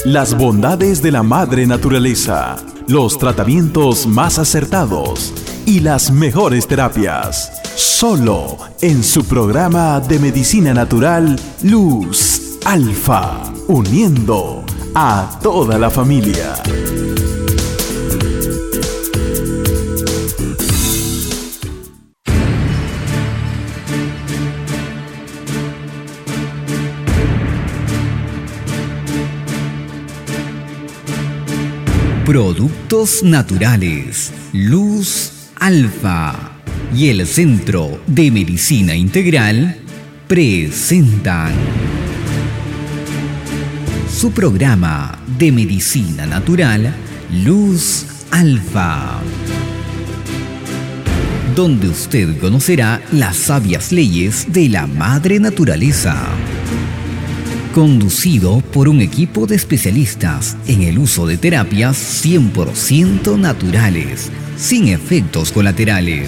Las bondades de la madre naturaleza, los tratamientos más acertados y las mejores terapias. Solo en su programa de medicina natural Luz Alfa, uniendo a toda la familia. Productos naturales, Luz Alfa y el Centro de Medicina Integral presentan su programa de medicina natural, Luz Alfa, donde usted conocerá las sabias leyes de la madre naturaleza. Conducido por un equipo de especialistas en el uso de terapias 100% naturales, sin efectos colaterales.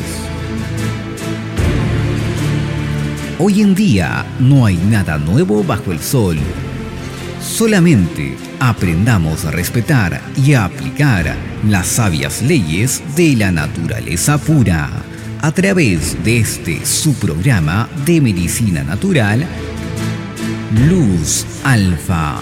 Hoy en día no hay nada nuevo bajo el sol. Solamente aprendamos a respetar y a aplicar las sabias leyes de la naturaleza pura a través de su programa de medicina natural, Luz Alfa.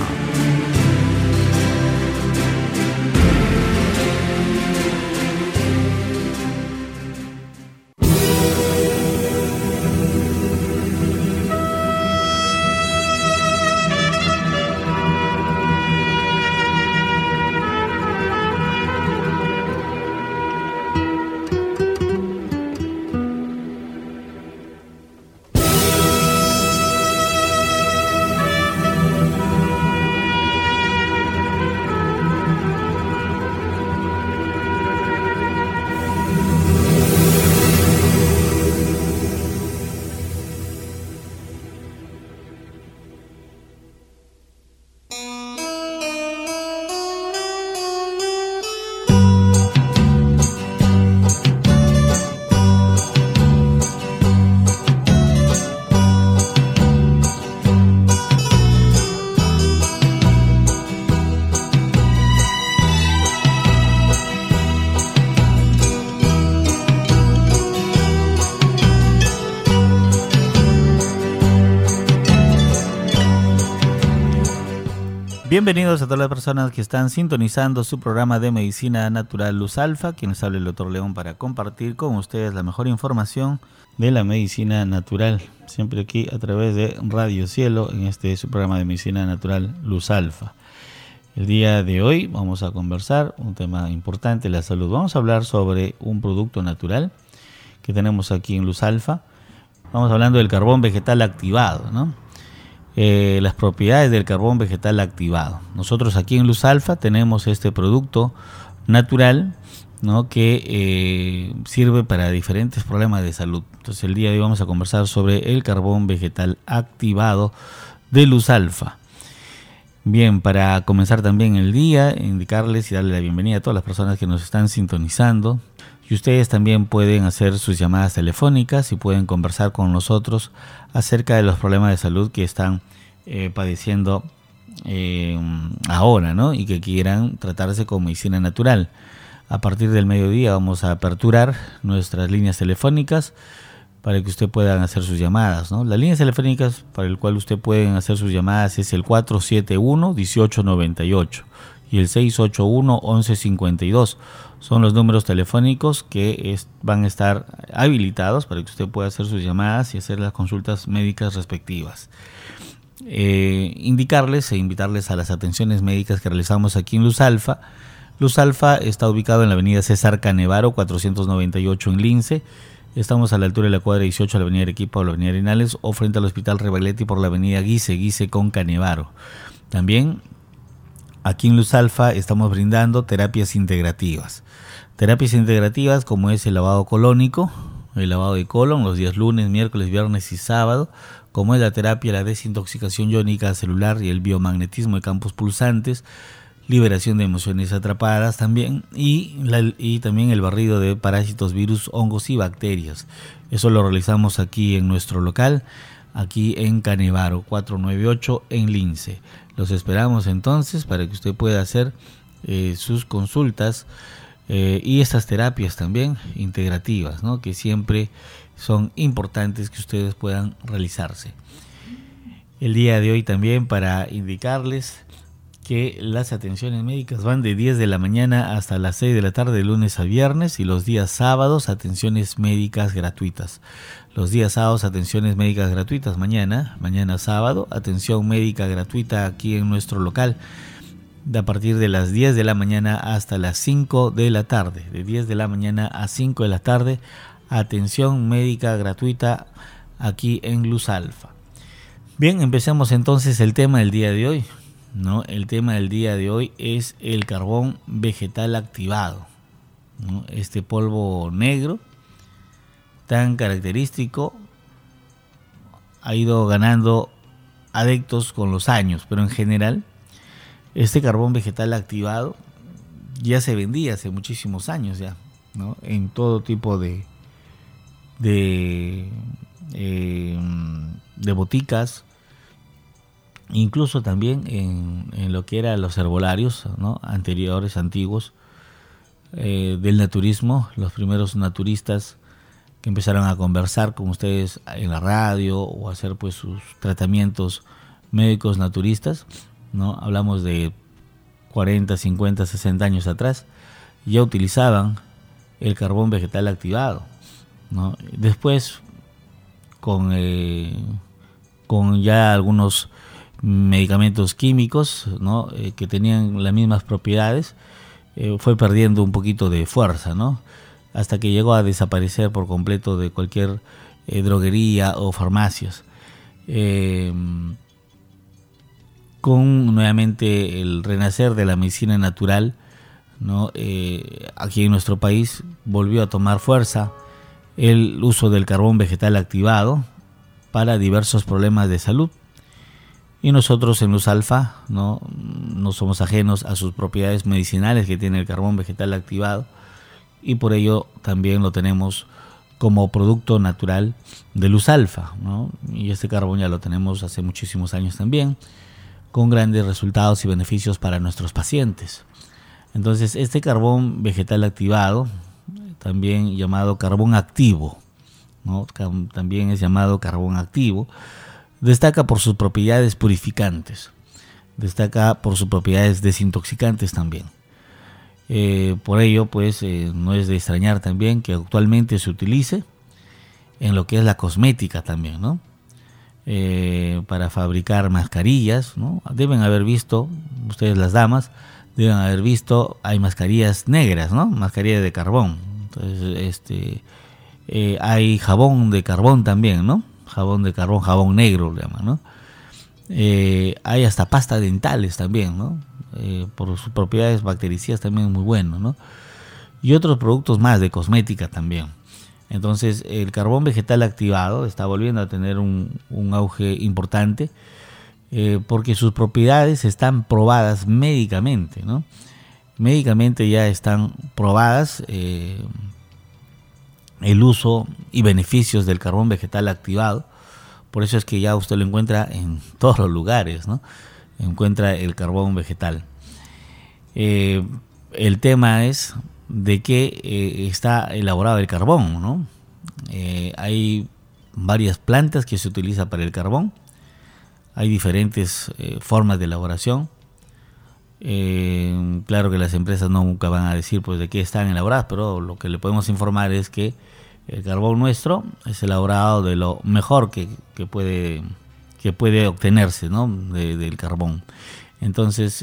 Bienvenidos a todas las personas que están sintonizando su programa de medicina natural Luz Alfa, quien les habla el Dr. León para compartir con ustedes la mejor información de la medicina natural, siempre aquí a través de Radio Cielo en su programa de medicina natural Luz Alfa. El día de hoy vamos a conversar un tema importante, la salud. Vamos a hablar sobre un producto natural que tenemos aquí en Luz Alfa. Vamos hablando del carbón vegetal activado, ¿no? Las propiedades del carbón vegetal activado. Nosotros aquí en Luz Alfa tenemos este producto natural, ¿no?, que sirve para diferentes problemas de salud. Entonces el día de hoy vamos a conversar sobre el carbón vegetal activado de Luz Alfa. Bien, para comenzar también el día, indicarles y darle la bienvenida a todas las personas que nos están sintonizando. Y ustedes también pueden hacer sus llamadas telefónicas y pueden conversar con nosotros acerca de los problemas de salud que están padeciendo ahora, ¿no?, y que quieran tratarse con medicina natural. A partir del mediodía vamos a aperturar nuestras líneas telefónicas para que usted pueda hacer sus llamadas, ¿no? Las líneas telefónicas para el cual usted puede hacer sus llamadas es el 471-1898 y el 681-1152. Son los números telefónicos que van a estar habilitados para que usted pueda hacer sus llamadas y hacer las consultas médicas respectivas. Indicarles e invitarles a las atenciones médicas que realizamos aquí en Luz Alfa. Luz Alfa está ubicado en la avenida César Canevaro, 498 en Lince. Estamos a la altura de la cuadra 18 de la avenida Arequipa o la avenida Arenales, o frente al Hospital Rebagliati por la avenida Guise con Canevaro. También aquí en Luz Alfa estamos brindando terapias integrativas. Terapias integrativas como es el lavado colónico, el lavado de colon los días lunes, miércoles, viernes y sábado, como es la terapia, la desintoxicación iónica celular y el biomagnetismo de campos pulsantes, liberación de emociones atrapadas también, y también el barrido de parásitos, virus, hongos y bacterias. Eso lo realizamos aquí en nuestro local, aquí en Canevaro 498 en Lince. Los esperamos entonces para que usted pueda hacer sus consultas y estas terapias también integrativas, ¿no? Que siempre son importantes que ustedes puedan realizarse. El día de hoy también para indicarles que las atenciones médicas van de 10 de la mañana hasta las 6 de la tarde de lunes a viernes, y los días sábados atenciones médicas gratuitas. Los días sábados atenciones médicas gratuitas. Mañana sábado, atención médica gratuita aquí en nuestro local, a partir de las 10 de la mañana hasta las 5 de la tarde. De 10 de la mañana a 5 de la tarde, atención médica gratuita aquí en Luz Alfa. Bien, empecemos entonces el tema del día de hoy, ¿no? El tema del día de hoy es el carbón vegetal activado, ¿no? Este polvo negro tan característico ha ido ganando adeptos con los años, pero en general este carbón vegetal activado ya se vendía hace muchísimos años ya, ¿no? En todo tipo de boticas, incluso también en lo que eran los herbolarios, ¿no? Anteriores, antiguos, del naturismo, los primeros naturistas que empezaron a conversar con ustedes en la radio o a hacer pues sus tratamientos médicos naturistas, ¿no? Hablamos de 40, 50, 60 años atrás, ya utilizaban el carbón vegetal activado, ¿no? Después con ya algunos medicamentos químicos, ¿no? Que tenían las mismas propiedades, fue perdiendo un poquito de fuerza, ¿no? Hasta que llegó a desaparecer por completo de cualquier droguería o farmacias. Con nuevamente el renacer de la medicina natural, ¿no? Aquí en nuestro país volvió a tomar fuerza el uso del carbón vegetal activado para diversos problemas de salud. Y nosotros en Luz Alfa no somos ajenos a sus propiedades medicinales que tiene el carbón vegetal activado, y por ello también lo tenemos como producto natural de Luz Alfa, ¿no? Y este carbón ya lo tenemos hace muchísimos años también, con grandes resultados y beneficios para nuestros pacientes. Entonces, este carbón vegetal activado, también llamado carbón activo, ¿no? También es llamado carbón activo, destaca por sus propiedades purificantes, destaca por sus propiedades desintoxicantes también. Por ello, pues, no es de extrañar también que actualmente se utilice en lo que es la cosmética también, ¿no? Para fabricar mascarillas, ¿no? Deben haber visto, ustedes las damas, deben haber visto, hay mascarillas negras, ¿no? Mascarillas de carbón. Entonces, hay jabón de carbón también, ¿no? Jabón de carbón, jabón negro le llaman, ¿no? Hay hasta pasta dentales también, ¿no? Por sus propiedades bactericidas también muy bueno, ¿no? Y otros productos más de cosmética también. Entonces, el carbón vegetal activado está volviendo a tener un auge importante, porque sus propiedades están probadas médicamente, ¿no? Médicamente ya están probadas el uso y beneficios del carbón vegetal activado. Por eso es que ya usted lo encuentra en todos los lugares, ¿no? Encuentra el carbón vegetal. El tema es de qué está elaborado el carbón, ¿no? Hay varias plantas que se utilizan para el carbón. Hay diferentes formas de elaboración. Claro que las empresas nunca van a decir pues de qué están elaboradas, pero lo que le podemos informar es que el carbón nuestro es elaborado de lo mejor que puede obtenerse, ¿no? Del carbón. Entonces,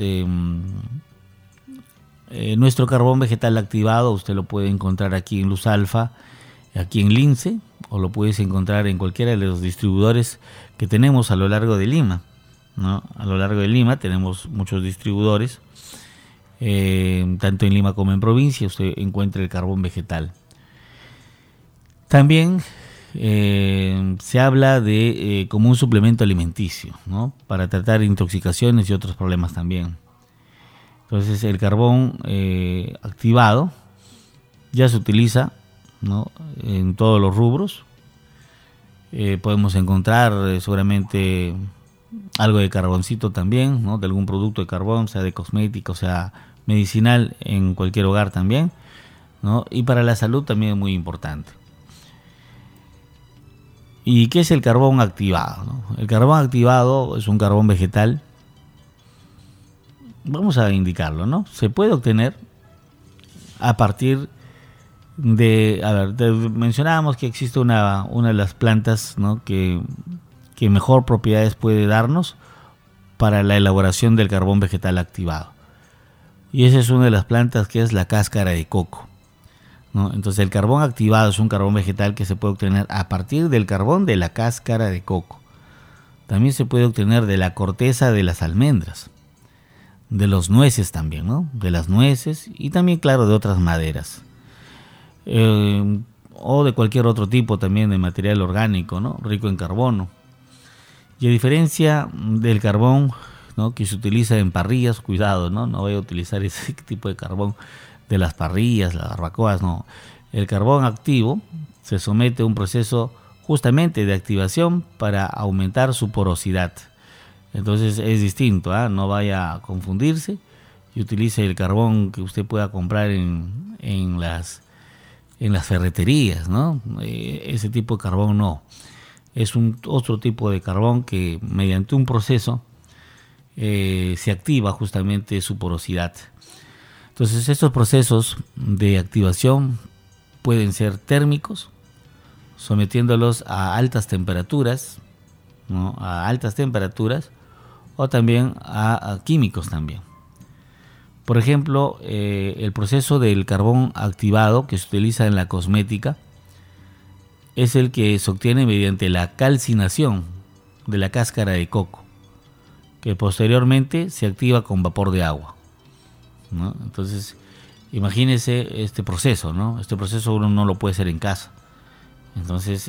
nuestro carbón vegetal activado usted lo puede encontrar aquí en Luz Alfa, aquí en Lince, o lo puedes encontrar en cualquiera de los distribuidores que tenemos a lo largo de Lima, ¿no? A lo largo de Lima tenemos muchos distribuidores, tanto en Lima como en provincia usted encuentra el carbón vegetal. También se habla de como un suplemento alimenticio, ¿no? Para tratar intoxicaciones y otros problemas también. Entonces el carbón activado ya se utiliza, ¿no? En todos los rubros. Podemos encontrar seguramente algo de carboncito también, ¿no? De algún producto de carbón, sea de cosmético, sea medicinal, en cualquier hogar también, ¿no? Y para la salud también es muy importante. ¿Y qué es el carbón activado, no? El carbón activado es un carbón vegetal. Vamos a indicarlo, ¿no? Se puede obtener a partir mencionábamos que existe una de las plantas, ¿no? que mejor propiedades puede darnos para la elaboración del carbón vegetal activado. Y esa es una de las plantas, que es la cáscara de coco, ¿no? Entonces el carbón activado es un carbón vegetal que se puede obtener a partir del carbón de la cáscara de coco. También se puede obtener de la corteza de las almendras, de los nueces también, ¿no? De las nueces y también, claro, de otras maderas. O de cualquier otro tipo también de material orgánico, ¿no? Rico en carbono. Y a diferencia del carbón, ¿no? Que se utiliza en parrillas, cuidado, ¿no? No voy a utilizar ese tipo de carbón de las parrillas, las barbacoas, no. El carbón activo se somete a un proceso justamente de activación para aumentar su porosidad. Entonces es distinto, ¿eh? No vaya a confundirse y utilice el carbón que usted pueda comprar en las ferreterías, ¿no? Ese tipo de carbón no. Es otro tipo de carbón que mediante un proceso se activa justamente su porosidad. Entonces estos procesos de activación pueden ser térmicos, sometiéndolos a altas temperaturas, ¿no? A altas temperaturas, o también a químicos también. Por ejemplo, el proceso del carbón activado que se utiliza en la cosmética es el que se obtiene mediante la calcinación de la cáscara de coco, que posteriormente se activa con vapor de agua, ¿no? Entonces, imagínese este proceso, ¿no? Este proceso uno no lo puede hacer en casa. Entonces,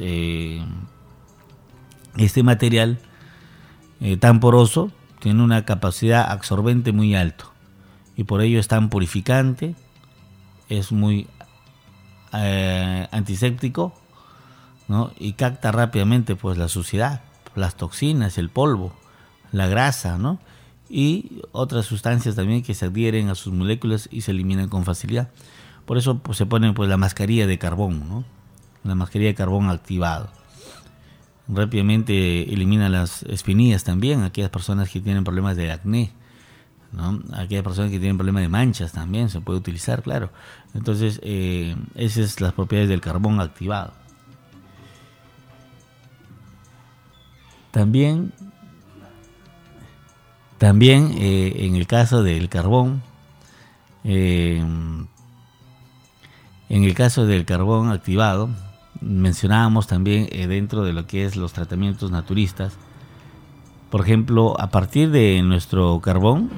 este material tan poroso tiene una capacidad absorbente muy alta y por ello es tan purificante, es muy antiséptico, ¿no? Y capta rápidamente pues la suciedad, las toxinas, el polvo, la grasa, ¿no? Y otras sustancias también que se adhieren a sus moléculas y se eliminan con facilidad. Por eso pues, se pone pues la mascarilla de carbón, ¿no? La mascarilla de carbón activado. Rápidamente elimina las espinillas también, aquellas personas que tienen problemas de acné, ¿no? Aquellas personas que tienen problemas de manchas también se puede utilizar, claro. Entonces, esas son las propiedades del carbón activado. También en el caso del carbón, activado, mencionábamos también dentro de lo que es los tratamientos naturistas. Por ejemplo, a partir de nuestro carbón,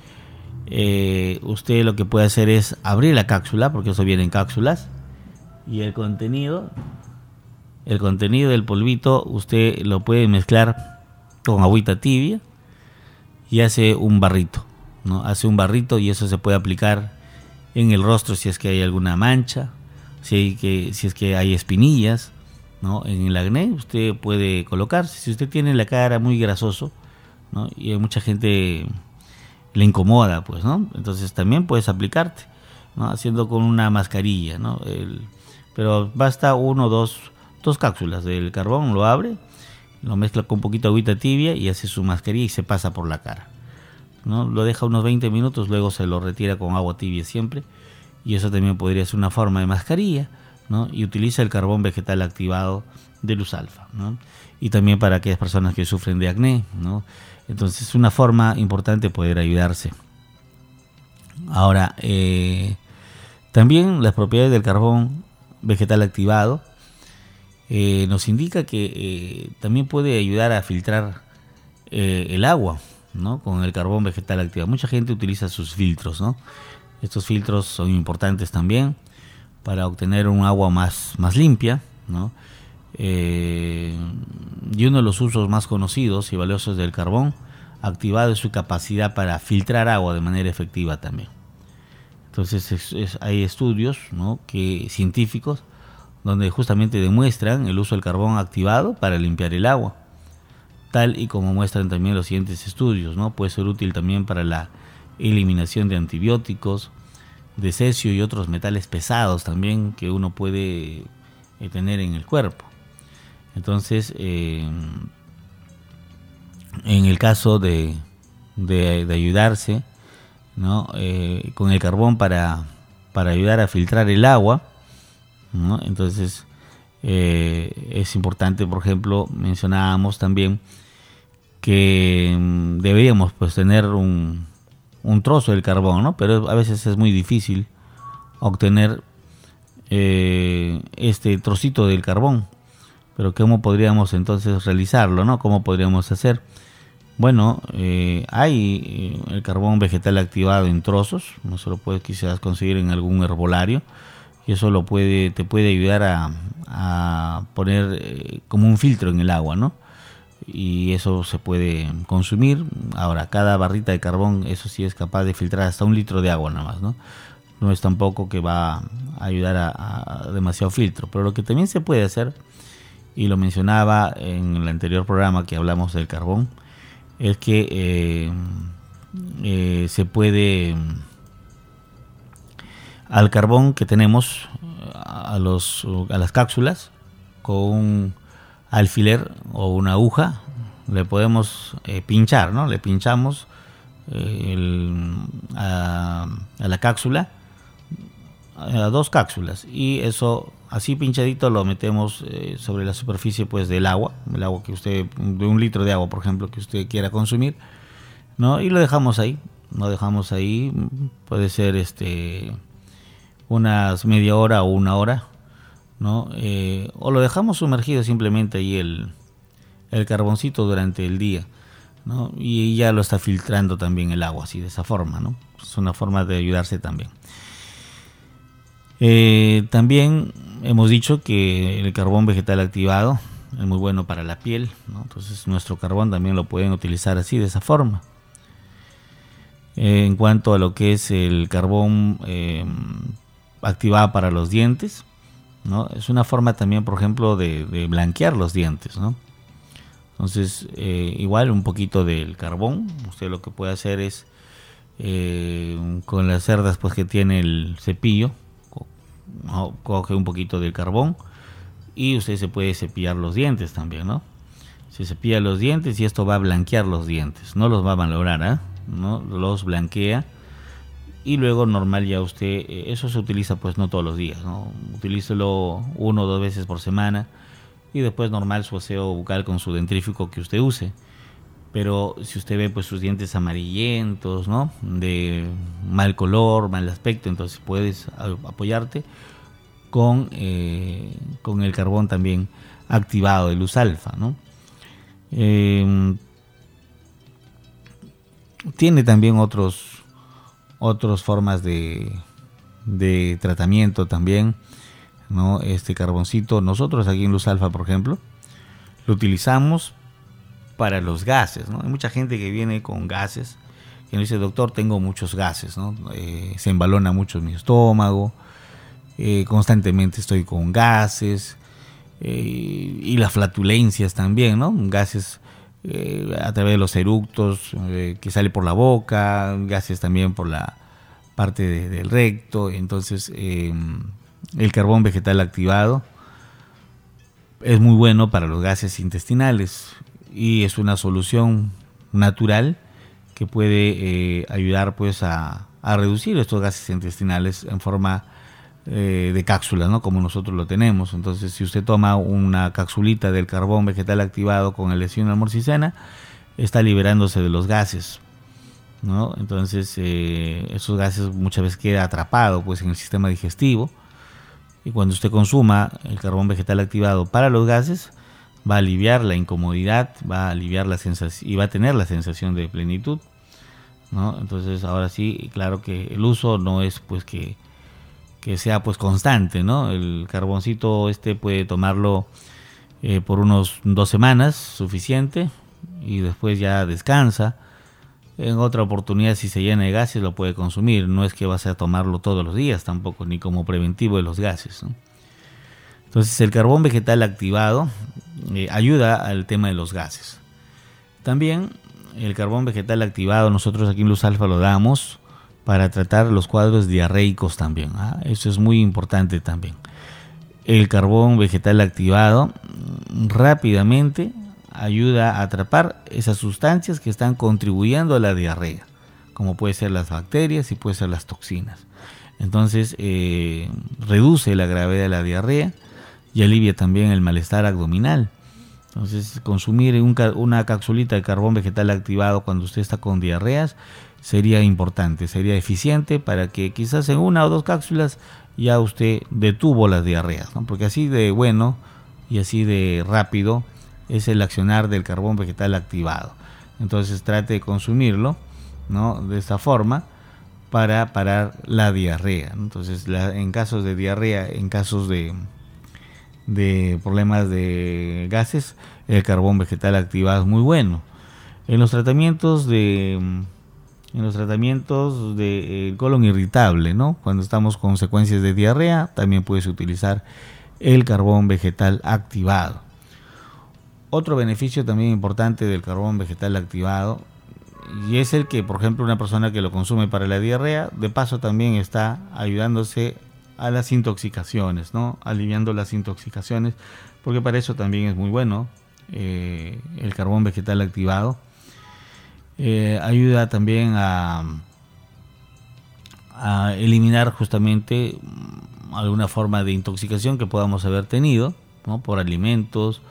usted lo que puede hacer es abrir la cápsula, porque eso viene en cápsulas, y el contenido del polvito usted lo puede mezclar con agüita tibia y hace un barrito, ¿no? Hace un barrito y eso se puede aplicar en el rostro si es que hay alguna mancha, si es que hay espinillas, ¿no? En el acné usted puede colocarse. Si usted tiene la cara muy grasoso, ¿no? Y a mucha gente le incomoda, pues, ¿no? Entonces también puedes aplicarte, ¿no? Haciendo con una mascarilla, ¿no? Pero basta dos cápsulas del carbón, lo abre, lo mezcla con un poquito de agüita tibia y hace su mascarilla y se pasa por la cara, ¿no? Lo deja unos 20 minutos, luego se lo retira con agua tibia siempre, y eso también podría ser una forma de mascarilla, ¿no? Y utiliza el carbón vegetal activado de Luz Alfa, ¿no? Y también para aquellas personas que sufren de acné, ¿no? Entonces es una forma importante de poder ayudarse. Ahora, también las propiedades del carbón vegetal activado nos indica que también puede ayudar a filtrar el agua, ¿no? Con el carbón vegetal activado. Mucha gente utiliza sus filtros, ¿no? Estos filtros son importantes también para obtener un agua más limpia, ¿no? Y uno de los usos más conocidos y valiosos del carbón activado es su capacidad para filtrar agua de manera efectiva también. Entonces hay estudios, ¿no? Científicos donde justamente demuestran el uso del carbón activado para limpiar el agua, tal y como muestran también los siguientes estudios, ¿no? Puede ser útil también para la eliminación de antibióticos, de cesio y otros metales pesados también que uno puede tener en el cuerpo. Entonces, en el caso de ayudarse, ¿no? Con el carbón para ayudar a filtrar el agua, ¿no? Entonces, es importante, por ejemplo, mencionábamos también que deberíamos pues tener un trozo del carbón, ¿no? Pero a veces es muy difícil obtener este trocito del carbón. Pero ¿cómo podríamos entonces realizarlo, no? ¿Cómo podríamos hacer? Bueno, hay el carbón vegetal activado en trozos, no se lo puedes quizás conseguir en algún herbolario, y eso te puede ayudar a poner como un filtro en el agua, ¿no? Y eso se puede consumir. Ahora, cada barrita de carbón, eso sí es capaz de filtrar hasta 1 litro de agua nada más, ¿no? No es tampoco que va a ayudar a demasiado filtro, pero lo que también se puede hacer, y lo mencionaba en el anterior programa que hablamos del carbón, es que se puede, al carbón que tenemos, a las cápsulas, con un alfiler o una aguja, le podemos pinchar, ¿no? Le pinchamos a la cápsula, a 2 cápsulas, y eso así pinchadito lo metemos sobre la superficie pues del agua, que usted, de 1 litro de agua por ejemplo que usted quiera consumir, ¿no? Y lo dejamos ahí, puede ser unas media hora o 1 hora, ¿no? O lo dejamos sumergido simplemente ahí el carboncito durante el día, ¿no? Y ya lo está filtrando también el agua, así de esa forma, ¿no? Es una forma de ayudarse también. También hemos dicho que el carbón vegetal activado es muy bueno para la piel, ¿no? Entonces nuestro carbón también lo pueden utilizar así, de esa forma. En cuanto a lo que es el carbón activado para los dientes, ¿no? Es una forma también, por ejemplo, de blanquear los dientes, ¿no? Entonces, igual un poquito del carbón, usted lo que puede hacer es, con las cerdas pues que tiene el cepillo, coge un poquito del carbón y usted se puede cepillar los dientes también, ¿no? Se cepilla los dientes y esto va a blanquear los dientes, no los va a malograr, ¿no? Los blanquea, y luego normal ya usted, eso se utiliza pues no todos los días, ¿no? Utilícelo 1 o 2 veces por semana, y después normal su aseo bucal con su dentrífico que usted use. Pero si usted ve pues sus dientes amarillentos, ¿no? De mal color, mal aspecto, entonces puedes apoyarte con el carbón también activado de luz alfa, ¿no? Tiene también otras formas de tratamiento también, ¿no? Este carboncito, nosotros aquí en Luz Alfa, por ejemplo, lo utilizamos para los gases, ¿no? Hay mucha gente que viene con gases, que nos dice: doctor, tengo muchos gases, ¿no? Se embalona mucho mi estómago, constantemente estoy con gases, y las flatulencias también, ¿no? Gases a través de los eructos, que sale por la boca, gases también por la parte del recto. Entonces, el carbón vegetal activado es muy bueno para los gases intestinales, y es una solución natural que puede ayudar pues a reducir estos gases intestinales en forma de cápsula, ¿no? Como nosotros lo tenemos. Entonces, si usted toma una capsulita del carbón vegetal activado con el L-cianamorcicena, está liberándose de los gases, ¿no? Entonces, esos gases muchas veces quedan atrapados pues en el sistema digestivo, y cuando usted consuma el carbón vegetal activado para los gases, va a aliviar la incomodidad, va a aliviar la sensación y va a tener la sensación de plenitud, ¿no? Entonces, ahora sí, claro que el uso no es pues que sea pues constante, ¿no? El carboncito puede tomarlo por unos 2 semanas, suficiente, y después ya descansa. En otra oportunidad, si se llena de gases, lo puede consumir. No es que vas a tomarlo todos los días tampoco, ni como preventivo de los gases, ¿no? Entonces el carbón vegetal activado ayuda al tema de los gases. También el carbón vegetal activado nosotros aquí en Luz Alfa lo damos para tratar los cuadros diarreicos también. Eso es muy importante también. El carbón vegetal activado rápidamente ayuda a atrapar esas sustancias que están contribuyendo a la diarrea, como puede ser las bacterias y puede ser las toxinas. Entonces reduce la gravedad de la diarrea y alivia también el malestar abdominal. Entonces consumir una capsulita de carbón vegetal activado cuando usted está con diarreas sería importante, sería eficiente para que quizás en 1 o 2 cápsulas ya usted detuvo las diarreas, ¿no? Porque así de bueno y así de rápido es el accionar del carbón vegetal activado. Entonces trate de consumirlo, ¿no?, de esta forma para parar la diarrea. Entonces en casos de diarrea, en casos de problemas de gases, el carbón vegetal activado es muy bueno. En los tratamientos de colon irritable, ¿no?, cuando estamos con consecuencias de diarrea, también puedes utilizar el carbón vegetal activado. Otro beneficio también importante del carbón vegetal activado, y es el que, por ejemplo, una persona que lo consume para la diarrea, de paso también está ayudándose a las intoxicaciones, ¿no?, aliviando las intoxicaciones, porque para eso también es muy bueno el carbón vegetal activado. Ayuda también a eliminar justamente alguna forma de intoxicación que podamos haber tenido, ¿no?, por alimentos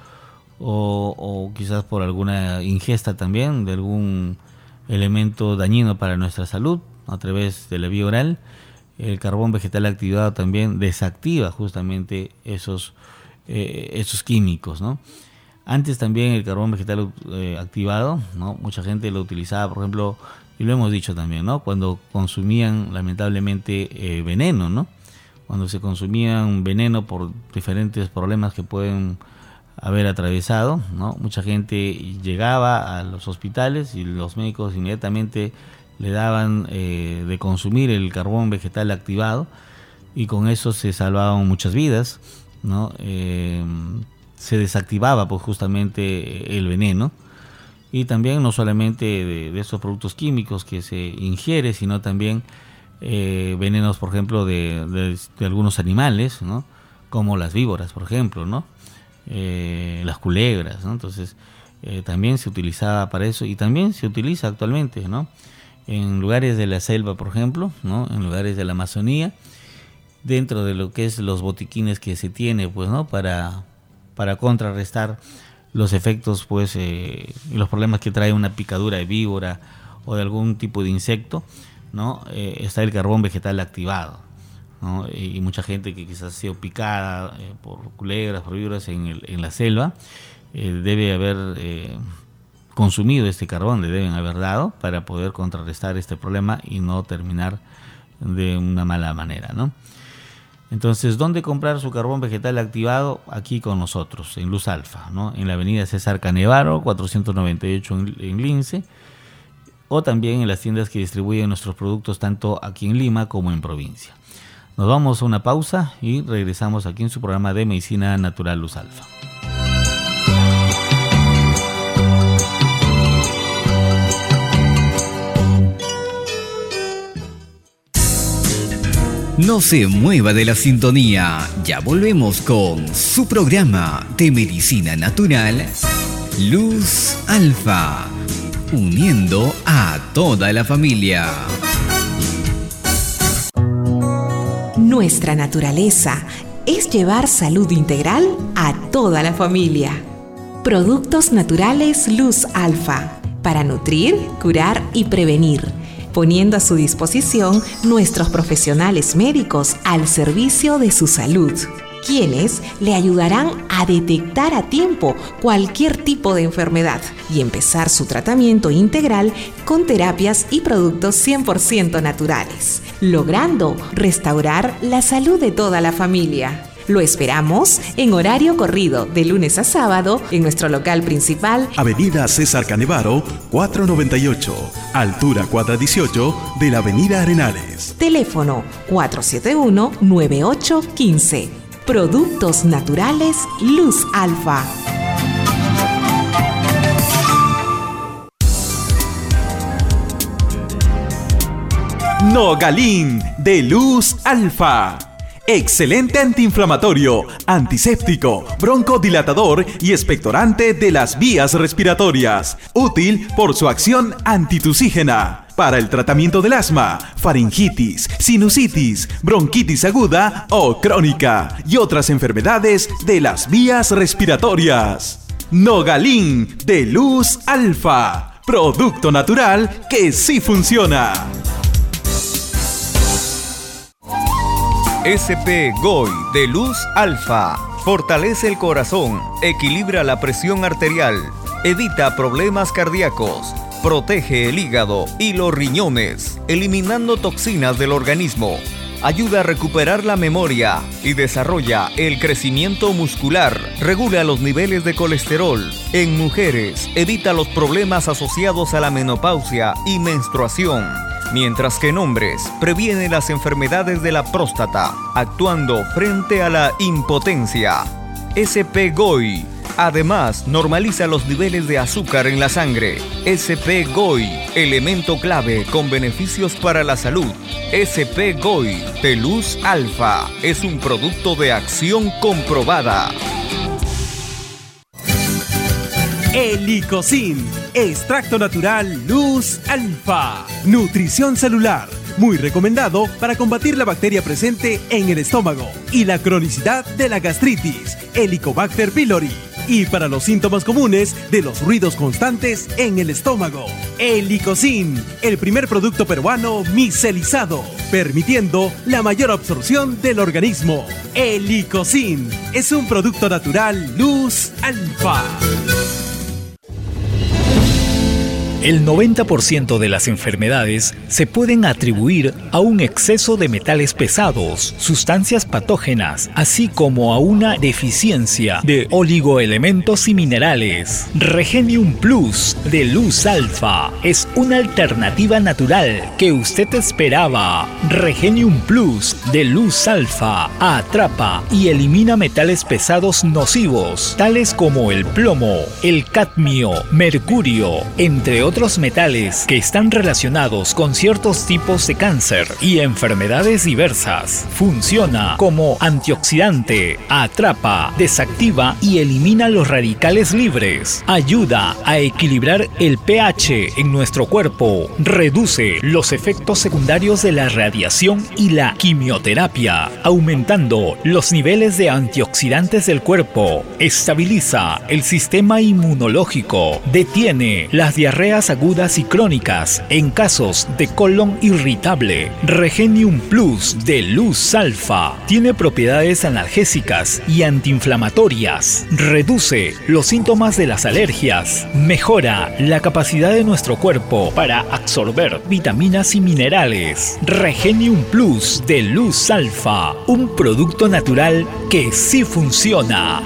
o quizás por alguna ingesta también de algún elemento dañino para nuestra salud a través de la vía oral. El carbón vegetal activado también desactiva justamente esos químicos, ¿no? Antes también el carbón vegetal activado, ¿no?, mucha gente lo utilizaba, por ejemplo, y lo hemos dicho también, ¿no?, cuando consumían lamentablemente veneno, ¿no? Cuando se consumían veneno por diferentes problemas que pueden haber atravesado, ¿no? Mucha gente llegaba a los hospitales y los médicos inmediatamente le daban de consumir el carbón vegetal activado, y con eso se salvaban muchas vidas, ¿no? Se desactivaba pues justamente el veneno, y también no solamente de esos productos químicos que se ingiere, sino también venenos, por ejemplo, de algunos animales, ¿no?, como las víboras, por ejemplo, ¿no?, las culebras, ¿no? Entonces también se utilizaba para eso, y también se utiliza actualmente, ¿no?, en lugares de la selva, por ejemplo, ¿no?, en lugares de la Amazonía, dentro de lo que es los botiquines que se tiene, pues, ¿no?, para contrarrestar los efectos, pues, y los problemas que trae una picadura de víbora o de algún tipo de insecto, ¿no? Está el carbón vegetal activado, ¿no? Y mucha gente que quizás ha sido picada por culebras, por víboras en la selva, debe haber consumido este carbón, le deben haber dado para poder contrarrestar este problema y no terminar de una mala manera, ¿no? Entonces, ¿dónde comprar su carbón vegetal activado? Aquí con nosotros, en Luz Alfa, ¿no?, en la avenida César Canevaro, 498 en Lince, o también en las tiendas que distribuyen nuestros productos tanto aquí en Lima como en provincia. Nos vamos a una pausa y regresamos aquí en su programa de Medicina Natural Luz Alfa. No se mueva de la sintonía, ya volvemos con su programa de Medicina Natural Luz Alfa, uniendo a toda la familia. Nuestra naturaleza es llevar salud integral a toda la familia. Productos naturales Luz Alfa, para nutrir, curar y prevenir, poniendo a su disposición nuestros profesionales médicos al servicio de su salud, quienes le ayudarán a detectar a tiempo cualquier tipo de enfermedad y empezar su tratamiento integral con terapias y productos 100% naturales, logrando restaurar la salud de toda la familia. Lo esperamos en horario corrido de lunes a sábado en nuestro local principal, Avenida César Canevaro, 498, altura 418 de la Avenida Arenales. Teléfono 471-9815. Productos naturales Luz Alfa. Nogalin de Luz Alfa. Excelente antiinflamatorio, antiséptico, broncodilatador y expectorante de las vías respiratorias. Útil por su acción antitusígena. Para el tratamiento del asma, faringitis, sinusitis, bronquitis aguda o crónica y otras enfermedades de las vías respiratorias. Nogalin de Luz Alfa. Producto natural que sí funciona. SP GOI de Luz Alfa fortalece el corazón, equilibra la presión arterial, evita problemas cardíacos, protege el hígado y los riñones, eliminando toxinas del organismo, ayuda a recuperar la memoria y desarrolla el crecimiento muscular, regula los niveles de colesterol. En mujeres, evita los problemas asociados a la menopausia y menstruación. Mientras que en hombres, previene las enfermedades de la próstata, actuando frente a la impotencia. SP GOI. Además, normaliza los niveles de azúcar en la sangre. SP GOI, elemento clave con beneficios para la salud. SP GOI de Luz Alfa es un producto de acción comprobada. Helicocin, extracto natural Luz Alfa. Nutrición celular, muy recomendado para combatir la bacteria presente en el estómago y la cronicidad de la gastritis, Helicobacter pylori, y para los síntomas comunes de los ruidos constantes en el estómago. Helicocin, el primer producto peruano micelizado, permitiendo la mayor absorción del organismo. Helicocin es un producto natural Luz Alfa. El 90% de las enfermedades se pueden atribuir a un exceso de metales pesados, sustancias patógenas, así como a una deficiencia de oligoelementos y minerales. Regenium Plus de Luz Alfa es una alternativa natural que usted esperaba. Regenium Plus de Luz Alfa atrapa y elimina metales pesados nocivos, tales como el plomo, el cadmio, mercurio, entre otros metales que están relacionados con ciertos tipos de cáncer y enfermedades diversas. Funciona como antioxidante, atrapa, desactiva y elimina los radicales libres. Ayuda a equilibrar el pH en nuestro cuerpo. Reduce los efectos secundarios de la radiación y la quimioterapia, aumentando los niveles de antioxidantes del cuerpo. Estabiliza el sistema inmunológico. Detiene las diarreas agudas y crónicas en casos de colon irritable. Regenium Plus de Luz Alfa tiene propiedades analgésicas y antiinflamatorias. Reduce los síntomas de las alergias. Mejora la capacidad de nuestro cuerpo para absorber vitaminas y minerales. Regenium Plus de Luz Alfa, un producto natural que sí funciona.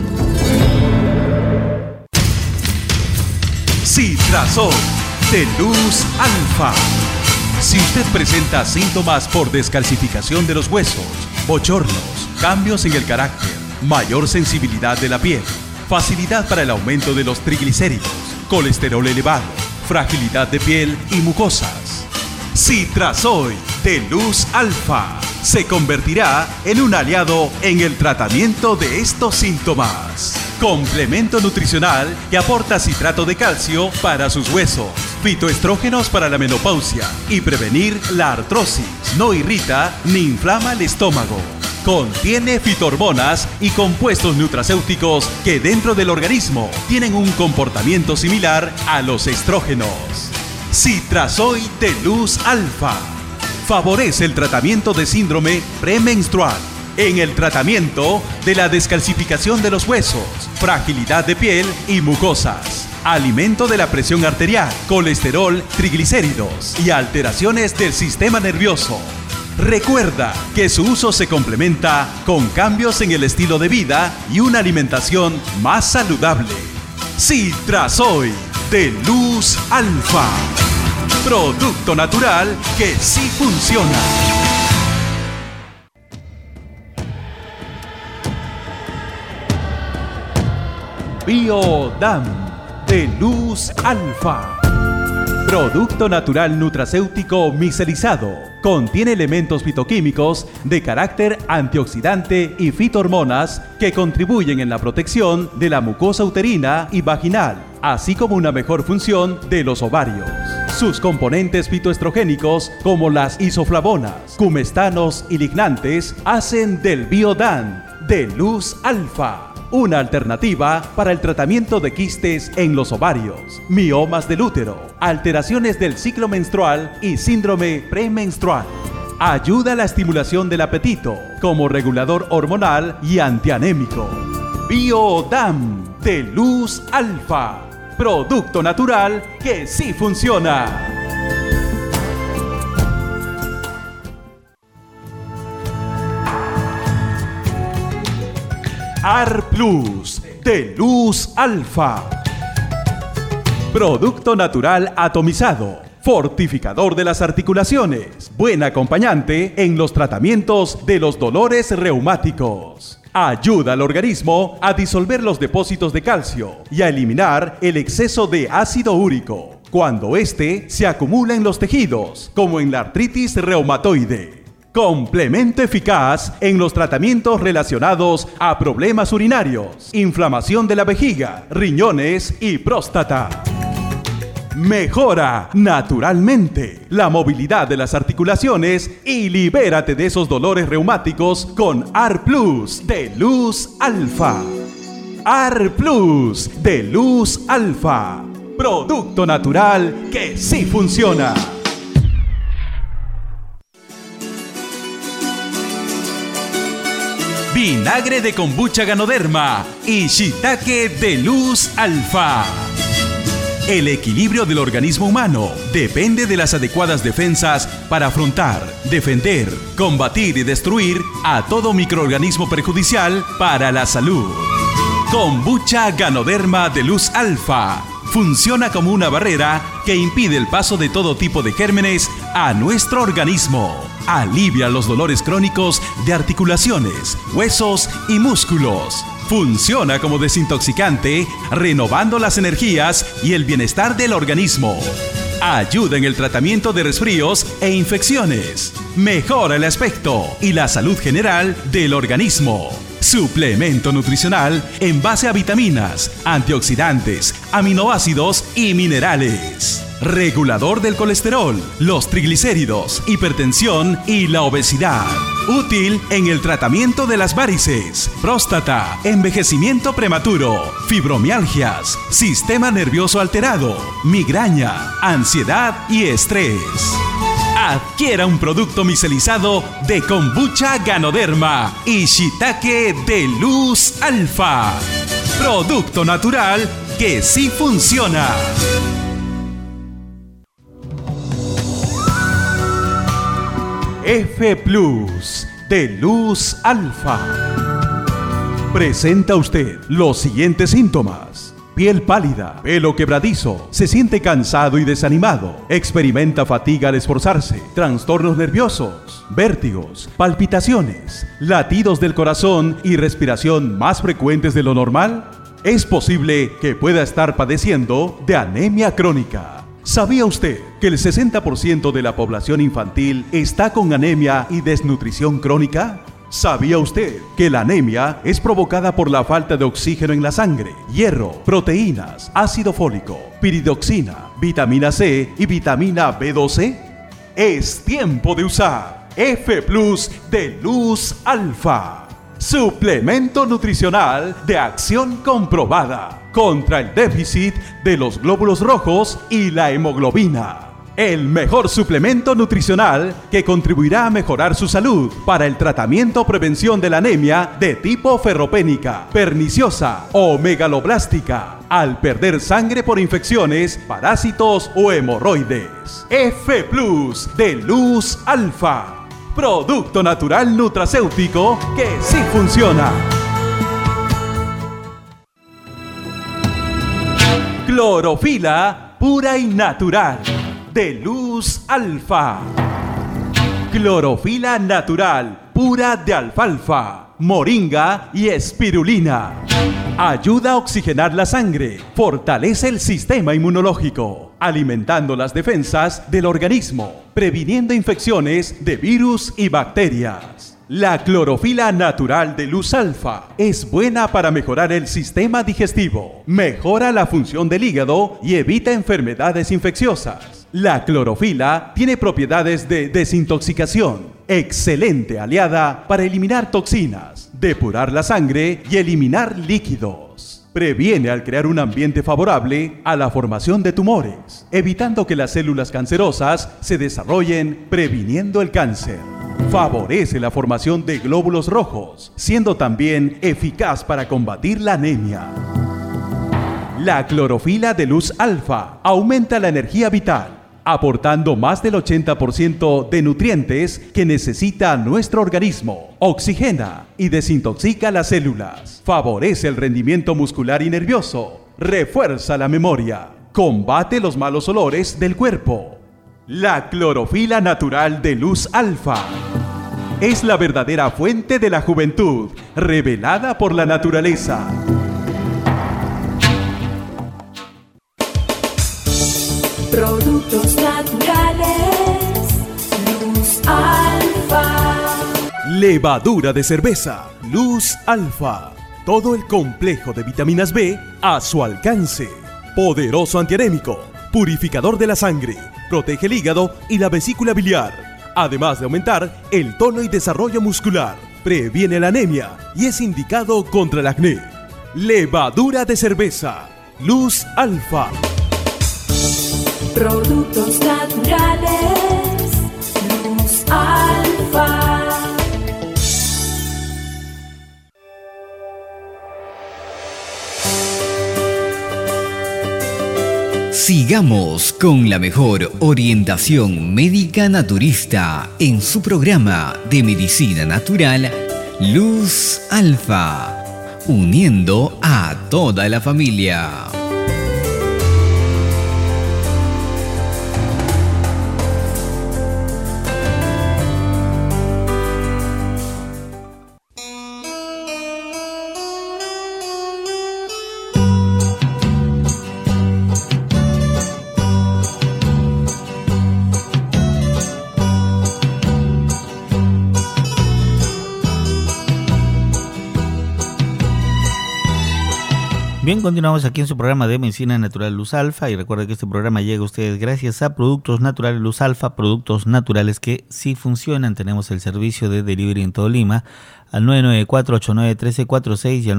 Citrazol de Luz Alfa. Si usted presenta síntomas por descalcificación de los huesos, bochornos, cambios en el carácter, mayor sensibilidad de la piel, facilidad para el aumento de los triglicéridos, colesterol elevado, fragilidad de piel y mucosas, Citrazol de Luz Alfa se convertirá en un aliado en el tratamiento de estos síntomas. Complemento nutricional que aporta citrato de calcio para sus huesos, fitoestrógenos para la menopausia y prevenir la artrosis. No irrita ni inflama el estómago. Contiene fitohormonas y compuestos nutracéuticos que dentro del organismo tienen un comportamiento similar a los estrógenos. Citrazol de Luz Alfa favorece el tratamiento de síndrome premenstrual. En el tratamiento de la descalcificación de los huesos, fragilidad de piel y mucosas, alimento de la presión arterial, colesterol, triglicéridos y alteraciones del sistema nervioso. Recuerda que su uso se complementa con cambios en el estilo de vida y una alimentación más saludable. Citrazol de Luz Alfa, producto natural que sí funciona. Biodam de Luz Alfa. Producto natural nutracéutico micelizado. Contiene elementos fitoquímicos de carácter antioxidante y fitohormonas que contribuyen en la protección de la mucosa uterina y vaginal, así como una mejor función de los ovarios. Sus componentes fitoestrogénicos, como las isoflavonas, cumestanos y lignantes, hacen del Biodam de Luz Alfa una alternativa para el tratamiento de quistes en los ovarios, miomas del útero, alteraciones del ciclo menstrual y síndrome premenstrual. Ayuda a la estimulación del apetito como regulador hormonal y antianémico. Biodam de Luz Alfa. Producto natural que sí funciona. AR Plus de Luz Alfa. Producto natural atomizado, fortificador de las articulaciones, buen acompañante en los tratamientos de los dolores reumáticos. Ayuda al organismo a disolver los depósitos de calcio y a eliminar el exceso de ácido úrico cuando éste se acumula en los tejidos, como en la artritis reumatoide. Complemento eficaz en los tratamientos relacionados a problemas urinarios, inflamación de la vejiga, riñones y próstata. Mejora naturalmente la movilidad de las articulaciones y libérate de esos dolores reumáticos con AR Plus de Luz Alfa. AR Plus de Luz Alfa. Producto natural que sí funciona. Vinagre de kombucha Ganoderma y shiitake de Luz Alfa. El equilibrio del organismo humano depende de las adecuadas defensas para afrontar, defender, combatir y destruir a todo microorganismo perjudicial para la salud. Kombucha Ganoderma de Luz Alfa funciona como una barrera que impide el paso de todo tipo de gérmenes a nuestro organismo. Alivia los dolores crónicos de articulaciones, huesos y músculos. Funciona como desintoxicante, renovando las energías y el bienestar del organismo. Ayuda en el tratamiento de resfríos e infecciones. Mejora el aspecto y la salud general del organismo. Suplemento nutricional en base a vitaminas, antioxidantes, aminoácidos y minerales. Regulador del colesterol, los triglicéridos, hipertensión y la obesidad. Útil en el tratamiento de las varices, próstata, envejecimiento prematuro, fibromialgias, sistema nervioso alterado, migraña, ansiedad y estrés. Adquiera un producto micelizado de kombucha Ganoderma y shiitake de Luz Alfa. Producto natural que sí funciona. F Plus de Luz Alfa. Presenta usted los siguientes síntomas: piel pálida, pelo quebradizo, se siente cansado y desanimado, experimenta fatiga al esforzarse, trastornos nerviosos, vértigos, palpitaciones, latidos del corazón y respiración más frecuentes de lo normal. Es posible que pueda estar padeciendo de anemia crónica. ¿Sabía usted que el 60% de la población infantil está con anemia y desnutrición crónica? ¿Sabía usted que la anemia es provocada por la falta de oxígeno en la sangre, hierro, proteínas, ácido fólico, piridoxina, vitamina C y vitamina B12? Es tiempo de usar F Plus de Luz Alfa. Suplemento nutricional de acción comprobada contra el déficit de los glóbulos rojos y la hemoglobina. El mejor suplemento nutricional que contribuirá a mejorar su salud para el tratamiento o prevención de la anemia de tipo ferropénica, perniciosa o megaloblástica, al perder sangre por infecciones, parásitos o hemorroides. F Plus de Luz Alfa. Producto natural nutracéutico que sí funciona. Clorofila pura y natural de Luz Alfa. Clorofila natural pura de alfalfa. moringa y espirulina. Ayuda a oxigenar la sangre, fortalece el sistema inmunológico, alimentando las defensas del organismo, previniendo infecciones de virus y bacterias. La clorofila natural de Luz Alfa es buena para mejorar el sistema digestivo, mejora la función del hígado y evita enfermedades infecciosas. La clorofila tiene propiedades de desintoxicación, excelente aliada para eliminar toxinas, depurar la sangre y eliminar líquidos. Previene al crear un ambiente favorable a la formación de tumores, evitando que las células cancerosas se desarrollen, previniendo el cáncer. Favorece la formación de glóbulos rojos, siendo también eficaz para combatir la anemia. La clorofila de Luz Alfa aumenta la energía vital, aportando más del 80% de nutrientes que necesita nuestro organismo. Oxigena y desintoxica las células. Favorece el rendimiento muscular y nervioso. Refuerza la memoria. Combate los malos olores del cuerpo. La clorofila natural de Luz Alfa es la verdadera fuente de la juventud, revelada por la naturaleza. Productos naturales, Luz Alfa. Levadura de cerveza, Luz Alfa. Todo el complejo de vitaminas B a su alcance. Poderoso antianémico, purificador de la sangre, protege el hígado y la vesícula biliar, además de aumentar el tono y desarrollo muscular, previene la anemia y es indicado contra el acné. Levadura de cerveza, Luz Alfa. Productos naturales, Luz Alfa. Sigamos con la mejor orientación médica naturista en su programa de medicina natural Luz Alfa, uniendo a toda la familia. Bien, continuamos aquí en su programa de Medicina Natural Luz Alfa y recuerden que este programa llega a ustedes gracias a Productos Naturales Luz Alfa, productos naturales que sí funcionan. Tenemos el servicio de delivery en todo Lima al 994-89-1346 y al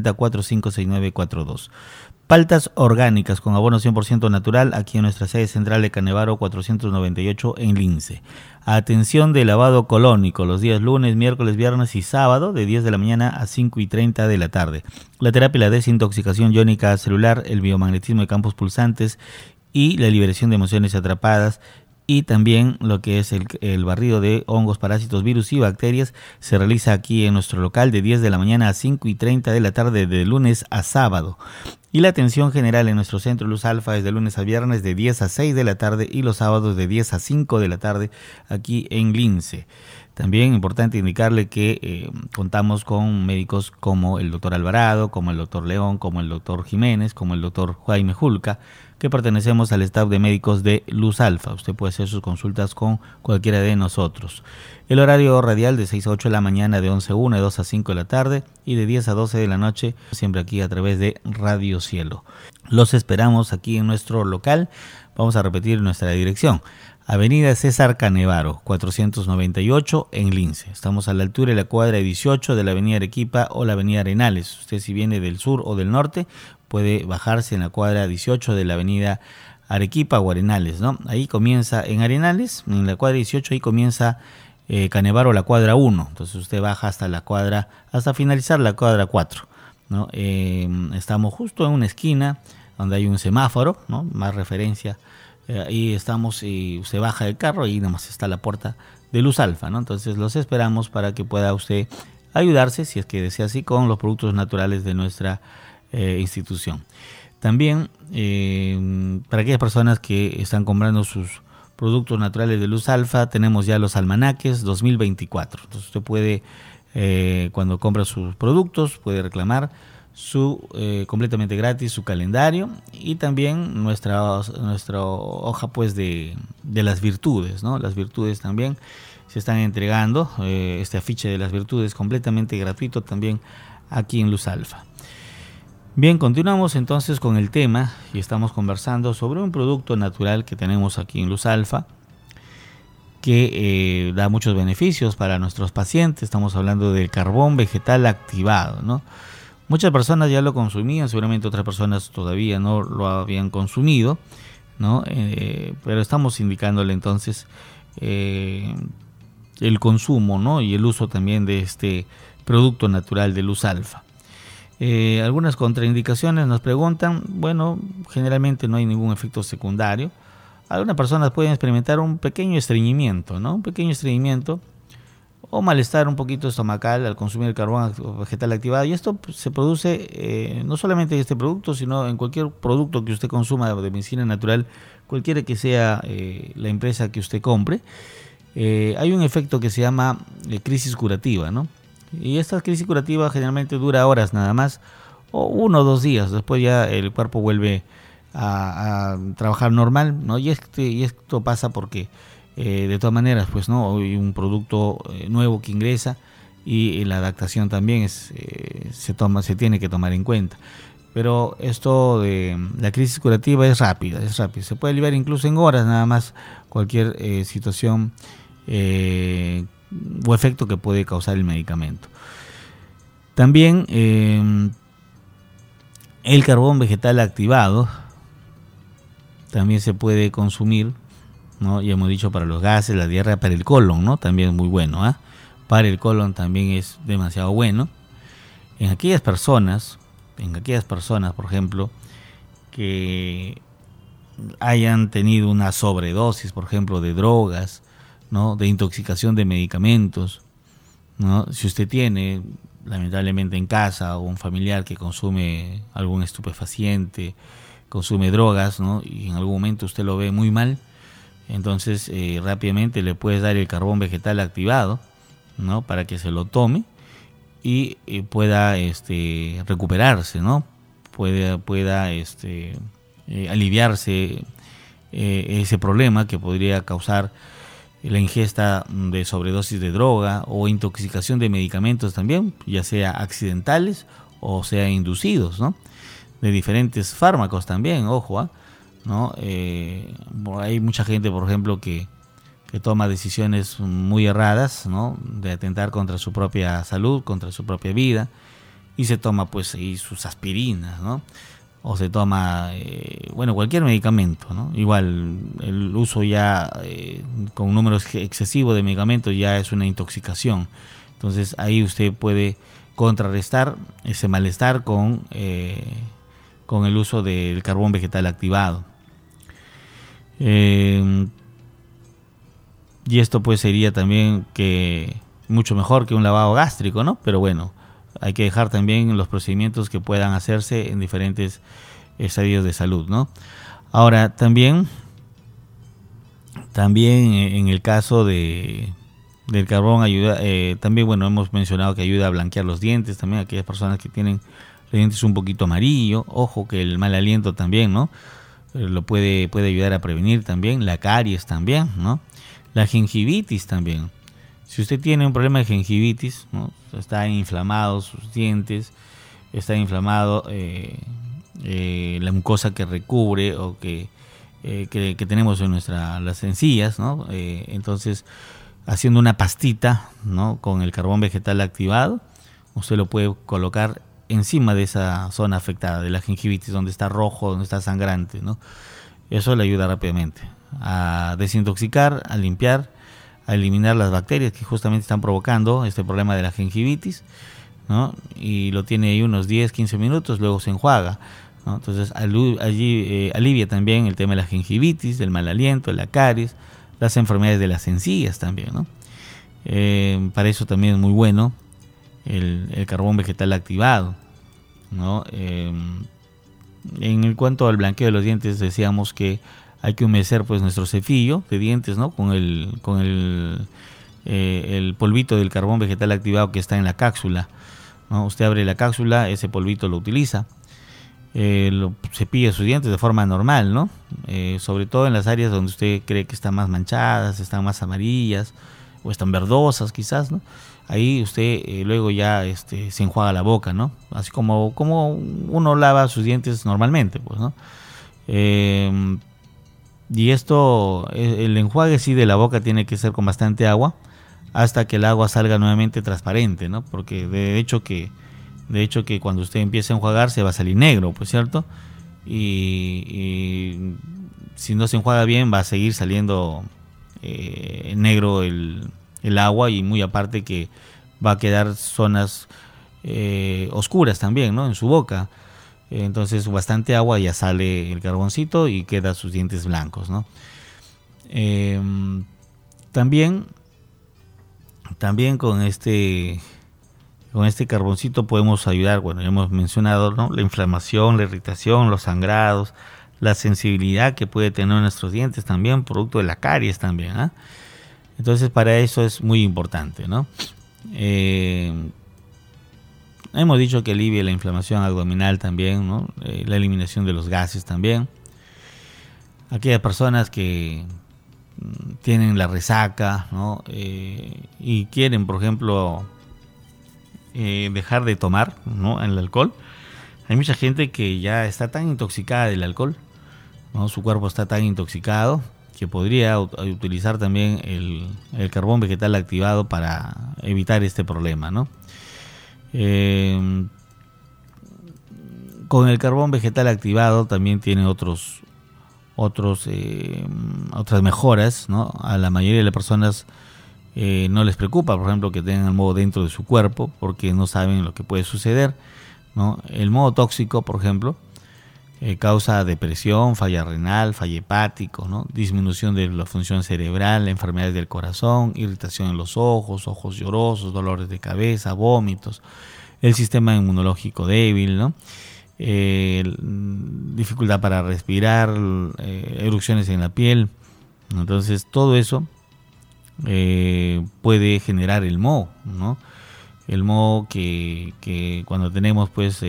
960-456942. Paltas orgánicas con abono 100% natural aquí en nuestra sede central de Canevaro 498 en Lince. Atención de lavado colónico los días lunes, miércoles, viernes y sábado de 10 de la mañana a 5:30 de la tarde. La terapia y la desintoxicación iónica celular, el biomagnetismo de campos pulsantes y la liberación de emociones atrapadas. Y también lo que es el barrido de hongos, parásitos, virus y bacterias se realiza aquí en nuestro local de 10 de la mañana a 5:30 de la tarde de lunes a sábado. Y la atención general en nuestro centro Luz Alfa es de lunes a viernes de 10 a 6 de la tarde y los sábados de 10 a 5 de la tarde aquí en Lince. También importante indicarle que contamos con médicos como el doctor Alvarado, como el doctor León, como el doctor Jiménez, como el doctor Jaime Julca, que pertenecemos al staff de médicos de Luz Alfa. Usted puede hacer sus consultas con cualquiera de nosotros. El horario radial de 6 a 8 de la mañana, de 11 a 1, de 2 a 5 de la tarde y de 10 a 12 de la noche, siempre aquí a través de Radio Cielo. Los esperamos aquí en nuestro local. Vamos a repetir nuestra dirección. Avenida César Canevaro, 498 en Lince. Estamos a la altura de la cuadra 18 de la Avenida Arequipa o la Avenida Arenales. Usted si viene del sur o del norte puede bajarse en la cuadra 18 de la Avenida Arequipa o Arenales, ¿no? Ahí comienza en Arenales, en la cuadra 18 ahí comienza Canevaro, la cuadra 1. Entonces usted baja hasta la cuadra, hasta finalizar la cuadra 4, ¿no? Estamos justo en una esquina donde hay un semáforo, ¿no? Más referencia. Ahí estamos y usted baja del carro y nomás está la puerta de Luz Alfa, ¿no? Entonces los esperamos para que pueda usted ayudarse, si es que desea así, con los productos naturales de nuestra institución. También para aquellas personas que están comprando sus productos naturales de Luz Alfa, tenemos ya los almanaques 2024. Entonces usted puede Cuando compra sus productos puede reclamar completamente gratis su calendario y también nuestra hoja pues de las virtudes, ¿no? Las virtudes también se están entregando, este afiche de las virtudes completamente gratuito también aquí en Luz Alfa. Bien, continuamos entonces con el tema y estamos conversando sobre un producto natural que tenemos aquí en Luz Alfa que da muchos beneficios para nuestros pacientes. Estamos hablando del carbón vegetal activado, ¿no? Muchas personas ya lo consumían, seguramente otras personas todavía no lo habían consumido, ¿no? Pero estamos indicándole entonces el consumo, ¿no? Y el uso también de este producto natural de Luz Alfa. Algunas contraindicaciones nos preguntan. Bueno, generalmente no hay ningún efecto secundario. Algunas personas pueden experimentar un pequeño estreñimiento, ¿no? Un pequeño estreñimiento o malestar un poquito estomacal al consumir el carbón vegetal activado. Y esto se produce no solamente en este producto, sino en cualquier producto que usted consuma de medicina natural, cualquiera que sea la empresa que usted compre. Hay un efecto que se llama crisis curativa, ¿no? Y esta crisis curativa generalmente dura horas nada más, o 1 o 2 días. Después ya el cuerpo vuelve a trabajar normal, ¿no? Y esto pasa porque de todas maneras, pues no, hay un producto nuevo que ingresa y la adaptación también se tiene que tomar en cuenta. Pero esto de la crisis curativa es rápida, se puede aliviar incluso en horas nada más cualquier situación o efecto que puede causar el medicamento. También el carbón vegetal activado también se puede consumir, ¿no? Ya hemos dicho para los gases, la diarrea, para el colon, ¿no? También es muy bueno, ¿eh? Para el colon también es demasiado bueno. En aquellas personas, por ejemplo, que hayan tenido una sobredosis, por ejemplo, de drogas, ¿no? De intoxicación de medicamentos, ¿no? Si usted tiene, lamentablemente en casa, un familiar que consume algún estupefaciente, consume drogas, ¿no? Y en algún momento usted lo ve muy mal, entonces rápidamente le puedes dar el carbón vegetal activado, ¿no? Para que se lo tome y pueda recuperarse, ¿no? Pueda aliviarse ese problema que podría causar la ingesta de sobredosis de droga o intoxicación de medicamentos también, ya sea accidentales o sea inducidos, ¿no? De diferentes fármacos también, ojo, ¿no? Hay mucha gente, por ejemplo, que toma decisiones muy erradas, ¿no? De atentar contra su propia salud, contra su propia vida, y se toma pues sus aspirinas, ¿no? O se toma, cualquier medicamento, ¿no? Igual el uso ya con números excesivos de medicamentos ya es una intoxicación. Entonces ahí usted puede contrarrestar ese malestar con el uso del carbón vegetal activado. Y esto pues sería también que mucho mejor que un lavado gástrico, ¿no? Pero bueno, hay que dejar también los procedimientos que puedan hacerse en diferentes estadios de salud, ¿no? Ahora, también en el caso del carbón ayuda, también, hemos mencionado que ayuda a blanquear los dientes, también aquellas personas que tienen los dientes un poquito amarillo, ojo que el mal aliento también, ¿no? Lo puede ayudar a prevenir también, la caries también, ¿no? La gingivitis también. Si usted tiene un problema de gingivitis, ¿no? Está inflamado sus dientes, está inflamado la mucosa que recubre o que tenemos en las encías, ¿no? Entonces, haciendo una pastita, ¿no? Con el carbón vegetal activado, usted lo puede colocar encima de esa zona afectada de la gingivitis, donde está rojo, donde está sangrante, ¿no? Eso le ayuda rápidamente a desintoxicar, a limpiar, a eliminar las bacterias que justamente están provocando este problema de la gingivitis, ¿no? Y lo tiene ahí unos 10-15 minutos, luego se enjuaga, ¿no? Entonces allí alivia también el tema de la gingivitis, del mal aliento, la caries, las enfermedades de las encías también, ¿no? Para eso también es muy bueno el carbón vegetal activado, ¿no? En cuanto al blanqueo de los dientes, decíamos que hay que humedecer pues nuestro cepillo de dientes, ¿no? con el el polvito del carbón vegetal activado que está en la cápsula, ¿no? Usted abre la cápsula, ese polvito lo utiliza, lo cepilla sus dientes de forma normal, ¿no? Sobre todo en las áreas donde usted cree que están más manchadas, están más amarillas o están verdosas quizás, ¿no? Ahí usted luego ya se enjuaga la boca, ¿no? Así como uno lava sus dientes normalmente, pues, ¿no? Y esto, el enjuague sí de la boca tiene que ser con bastante agua hasta que el agua salga nuevamente transparente, ¿no? Porque de hecho que cuando usted empiece a enjuagar se va a salir negro, pues, ¿cierto? Y si no se enjuaga bien va a seguir saliendo negro el agua, y muy aparte que va a quedar zonas oscuras también, ¿no? En su boca. Entonces bastante agua, ya sale el carboncito y quedan sus dientes blancos, ¿no? También con este carboncito podemos ayudar, bueno, ya hemos mencionado, ¿no? La inflamación, la irritación, los sangrados, la sensibilidad que puede tener nuestros dientes también, producto de la caries también, ¿eh? Entonces para eso es muy importante, ¿no? Hemos dicho que alivia la inflamación abdominal también, ¿no? La eliminación de los gases también. Aquellas personas que tienen la resaca, ¿no? Y quieren, por ejemplo, dejar de tomar, ¿no? El alcohol. Hay mucha gente que ya está tan intoxicada del alcohol, ¿no? Su cuerpo está tan intoxicado que podría utilizar también el carbón vegetal activado para evitar este problema, ¿no? Con el carbón vegetal activado también tiene otras mejoras, ¿no? A la mayoría de las personas no les preocupa, por ejemplo, que tengan el moho dentro de su cuerpo, porque no saben lo que puede suceder, ¿no? El moho tóxico, por ejemplo, causa depresión, falla renal, falla hepático, ¿no? Disminución de la función cerebral, enfermedades del corazón, irritación en los ojos, ojos llorosos, dolores de cabeza, vómitos, el sistema inmunológico débil, ¿no? Dificultad para respirar, erupciones en la piel. Entonces todo eso puede generar el moho, ¿no? El moho que cuando tenemos pues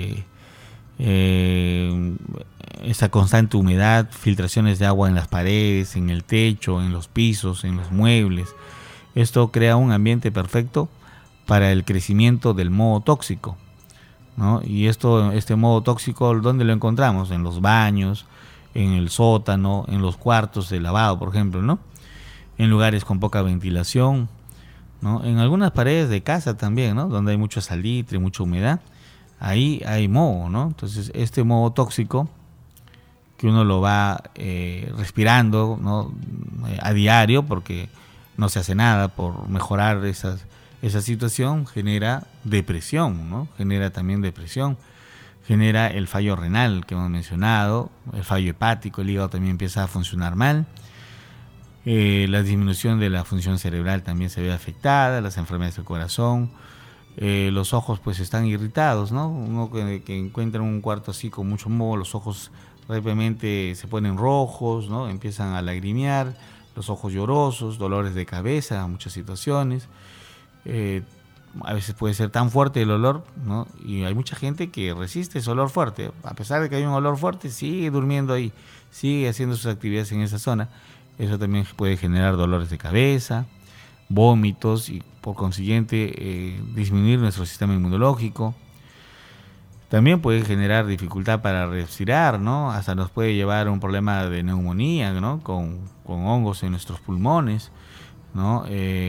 esa constante humedad, filtraciones de agua en las paredes, en el techo, en los pisos, en los muebles. Esto crea un ambiente perfecto para el crecimiento del moho tóxico, ¿no? Y este moho tóxico, ¿dónde lo encontramos? En los baños, en el sótano, en los cuartos de lavado, por ejemplo, ¿no? En lugares con poca ventilación, ¿no? En algunas paredes de casa también, ¿no? Donde hay mucho salitre, mucha humedad. Ahí hay moho, ¿no? Entonces este moho tóxico que uno lo va respirando, ¿no? A diario, porque no se hace nada por mejorar esa situación, genera depresión, ¿no? Genera también depresión, genera el fallo renal que hemos mencionado, el fallo hepático, el hígado también empieza a funcionar mal, la disminución de la función cerebral también se ve afectada, las enfermedades del corazón. Los ojos pues están irritados, ¿no? Uno que encuentra un cuarto así con mucho moho, los ojos rápidamente se ponen rojos, ¿no? Empiezan a lagrimear, los ojos llorosos, dolores de cabeza, muchas situaciones. A veces puede ser tan fuerte el olor, ¿no? Y hay mucha gente que resiste ese olor fuerte. A pesar de que hay un olor fuerte, sigue durmiendo ahí, sigue haciendo sus actividades en esa zona. Eso también puede generar dolores de cabeza, vómitos y por consiguiente disminuir nuestro sistema inmunológico. También puede generar dificultad para respirar, ¿no? Hasta nos puede llevar a un problema de neumonía, ¿no? Con hongos en nuestros pulmones, ¿no?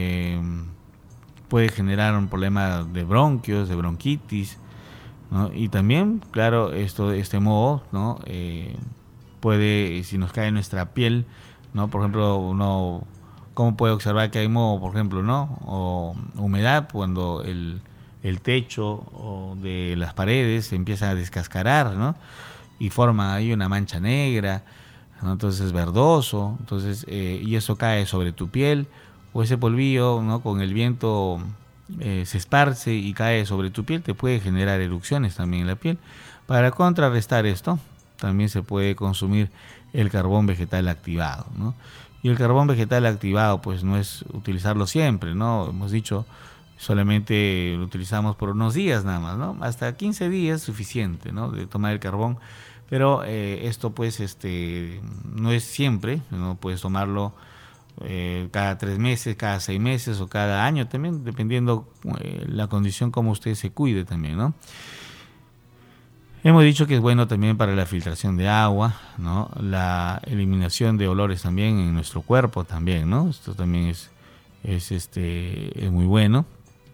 Puede generar un problema de bronquios, de bronquitis, ¿no? Y también, claro, este moho, ¿no? Puede, si nos cae en nuestra piel, ¿no? Por ejemplo, uno ¿cómo puede observar que hay moho, por ejemplo, ¿no? O humedad cuando el techo de las paredes se empieza a descascarar, ¿no? Y forma ahí una mancha negra, ¿no? Entonces es verdoso, entonces, y eso cae sobre tu piel, o ese polvillo, ¿no? Con el viento se esparce y cae sobre tu piel, te puede generar erupciones también en la piel. Para contrarrestar esto, también se puede consumir el carbón vegetal activado, ¿no? Y el carbón vegetal activado, pues no es utilizarlo siempre, ¿no? Hemos dicho, solamente lo utilizamos por unos días nada más, ¿no? Hasta 15 días es suficiente, ¿no? De tomar el carbón. Pero esto pues no es siempre, no puedes tomarlo cada 3 meses, cada 6 meses o cada año también, dependiendo la condición como usted se cuide también, ¿no? Hemos dicho que es bueno también para la filtración de agua, ¿no? La eliminación de olores también en nuestro cuerpo también, ¿no? Esto también es muy bueno.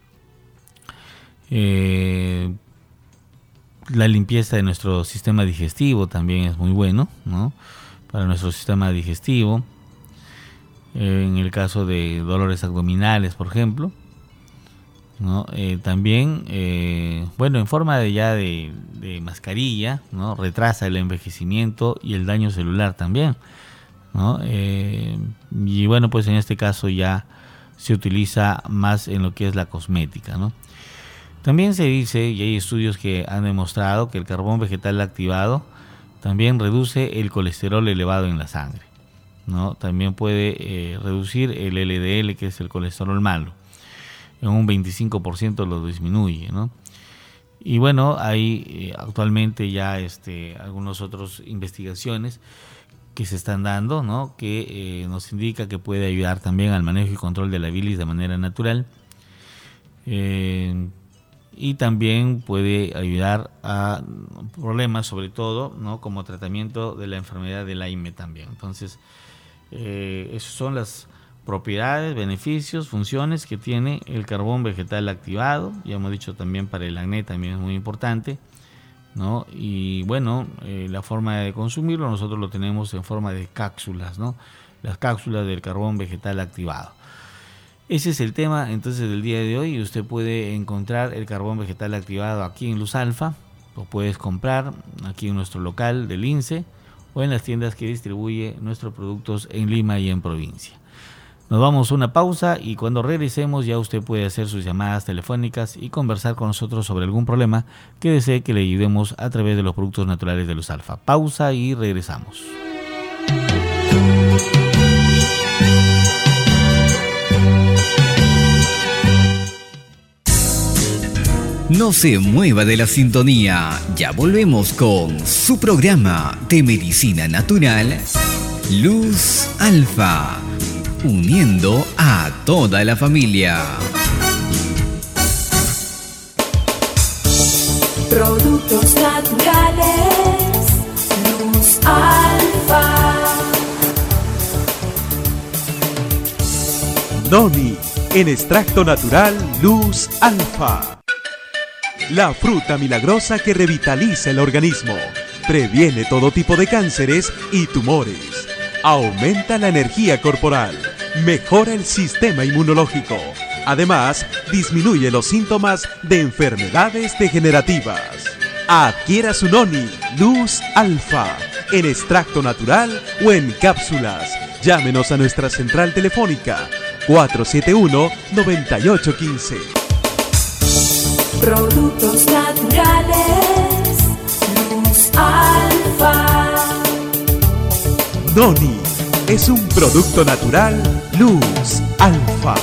La limpieza de nuestro sistema digestivo también es muy bueno, ¿no? Para nuestro sistema digestivo. En el caso de dolores abdominales, por ejemplo, ¿no? También, en forma de mascarilla, ¿no? Retrasa el envejecimiento y el daño celular también, ¿no? Y bueno, pues en este caso ya se utiliza más en lo que es la cosmética, ¿no? También se dice, y hay estudios que han demostrado, que el carbón vegetal activado también reduce el colesterol elevado en la sangre, ¿no? También puede reducir el LDL, que es el colesterol malo, en un 25% lo disminuye, ¿no? Y bueno, hay actualmente ya algunas otras investigaciones que se están dando, ¿no? Que nos indica que puede ayudar también al manejo y control de la bilis de manera natural. Y también puede ayudar a problemas, sobre todo, ¿no? Como tratamiento de la enfermedad de Lyme también. Entonces, esas son las propiedades, beneficios, funciones que tiene el carbón vegetal activado. Ya hemos dicho también para el acné también es muy importante, ¿no? Y bueno, la forma de consumirlo nosotros lo tenemos en forma de cápsulas, ¿no? Las cápsulas del carbón vegetal activado. Ese es el tema entonces del día de hoy. Usted puede encontrar el carbón vegetal activado aquí en Luz Alfa, lo puedes comprar aquí en nuestro local del INSE o en las tiendas que distribuye nuestros productos en Lima y en provincia. Nos vamos a una pausa y cuando regresemos ya usted puede hacer sus llamadas telefónicas y conversar con nosotros sobre algún problema que desee que le ayudemos a través de los productos naturales de Luz Alfa. Pausa y regresamos. No se mueva de la sintonía, ya volvemos con su programa de medicina natural, Luz Alfa, uniendo a toda la familia. Productos naturales, Luz Alfa. Noni, en extracto natural Luz Alfa. La fruta milagrosa que revitaliza el organismo, previene todo tipo de cánceres y tumores, aumenta la energía corporal, mejora el sistema inmunológico, además disminuye los síntomas de enfermedades degenerativas. Adquiera su Noni Luz Alfa en extracto natural o en cápsulas. Llámenos a nuestra central telefónica 471-9815. Productos naturales, Luz Alfa. Noni es un producto natural Luz Alfa.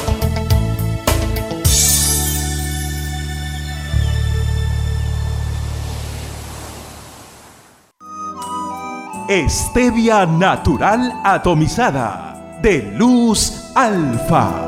Stevia natural atomizada de Luz Alfa.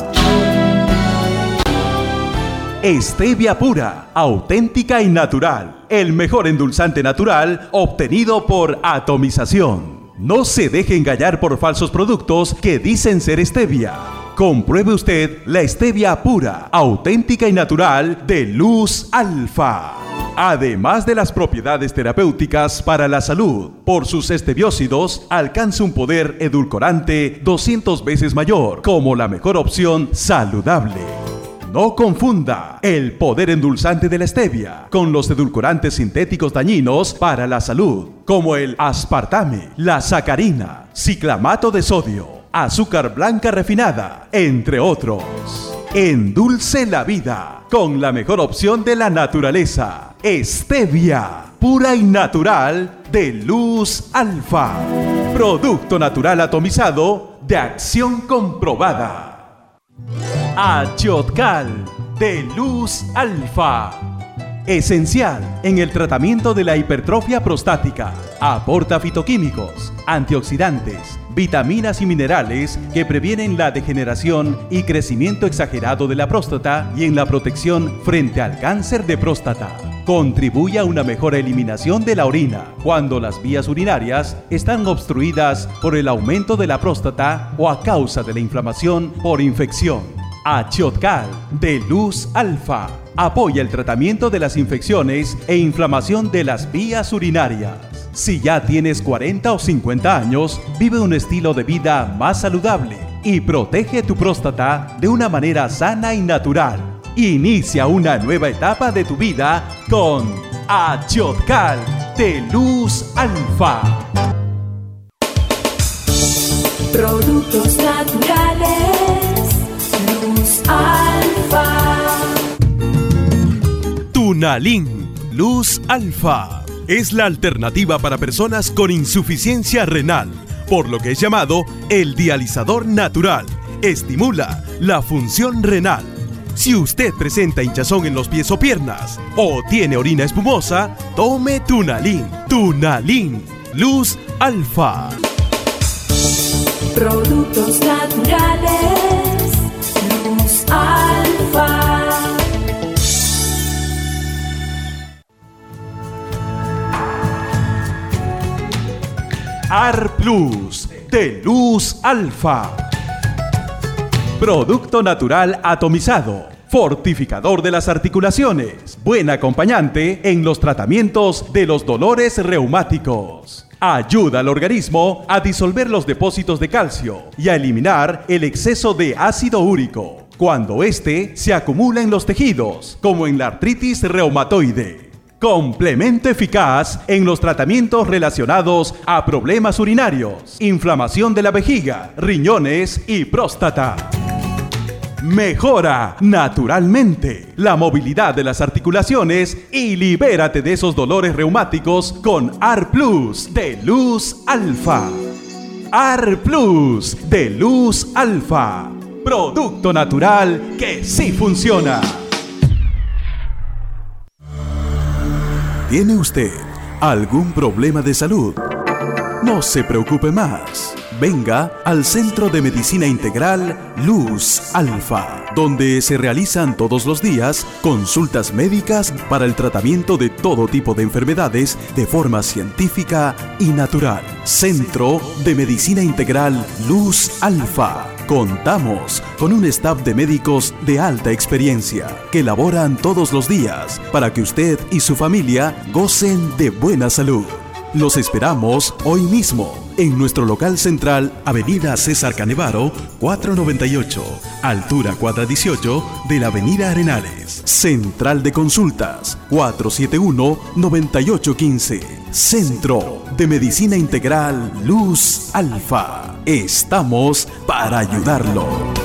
Stevia pura, auténtica y natural. El mejor endulzante natural obtenido por atomización. No se deje engañar por falsos productos que dicen ser stevia. Compruebe usted la stevia pura, auténtica y natural de Luz Alfa. Además de las propiedades terapéuticas para la salud, por sus steviósidos alcanza un poder edulcorante 200 veces mayor, como la mejor opción saludable. No confunda el poder endulzante de la stevia con los edulcorantes sintéticos dañinos para la salud, como el aspartame, la sacarina, ciclamato de sodio, azúcar blanca refinada, entre otros. Endulce la vida con la mejor opción de la naturaleza, stevia, pura y natural de Luz Alfa. Producto natural atomizado de acción comprobada. Achiotcal de Luz Alfa. Esencial en el tratamiento de la hipertrofia prostática. Aporta fitoquímicos, antioxidantes, vitaminas y minerales que previenen la degeneración y crecimiento exagerado de la próstata y en la protección frente al cáncer de próstata. Contribuye a una mejor eliminación de la orina cuando las vías urinarias están obstruidas por el aumento de la próstata o a causa de la inflamación por infección. Achiotcal de Luz Alfa apoya el tratamiento de las infecciones e inflamación de las vías urinarias. Si ya tienes 40 o 50 años, vive un estilo de vida más saludable y protege tu próstata de una manera sana y natural. Inicia una nueva etapa de tu vida con Achiotcal de Luz Alfa. Productos naturales, Luz Alfa. Tunalin Luz Alfa es la alternativa para personas con insuficiencia renal, por lo que es llamado el dializador natural. Estimula la función renal. Si usted presenta hinchazón en los pies o piernas o tiene orina espumosa, tome Tunalin. Tunalin Luz Alfa. Productos naturales, Luz Alfa. AR Plus de Luz Alfa. Producto natural atomizado, fortificador de las articulaciones, buen acompañante en los tratamientos de los dolores reumáticos. Ayuda al organismo a disolver los depósitos de calcio y a eliminar el exceso de ácido úrico cuando éste se acumula en los tejidos, como en la artritis reumatoide. Complemento eficaz en los tratamientos relacionados a problemas urinarios, inflamación de la vejiga, riñones y próstata. Mejora naturalmente la movilidad de las articulaciones y libérate de esos dolores reumáticos con AR Plus de Luz Alfa. AR Plus de Luz Alfa. Producto natural que sí funciona. ¿Tiene usted algún problema de salud? No se preocupe más. Venga al Centro de Medicina Integral Luz Alfa, donde se realizan todos los días consultas médicas para el tratamiento de todo tipo de enfermedades de forma científica y natural. Centro de Medicina Integral Luz Alfa. Contamos con un staff de médicos de alta experiencia que laboran todos los días para que usted y su familia gocen de buena salud. Los esperamos hoy mismo en nuestro local central, Avenida César Canevaro, 498, altura cuadra 18 de la Avenida Arenales. Central de Consultas, 471-9815. Centro de Medicina Integral Luz Alfa. Estamos para ayudarlo.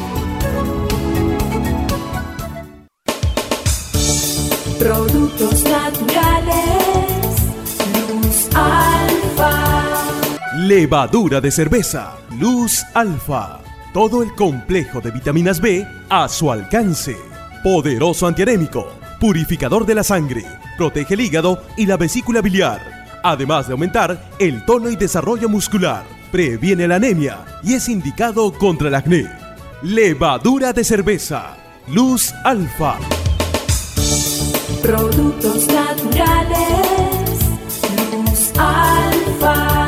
Productos naturales, Luz Alfa. Levadura de cerveza, Luz Alfa. Todo el complejo de vitaminas B a su alcance. Poderoso antianémico, purificador de la sangre, protege el hígado y la vesícula biliar. Además de aumentar el tono y desarrollo muscular, previene la anemia y es indicado contra el acné. Levadura de cerveza, Luz Alfa. Productos naturales, Luz Alfa.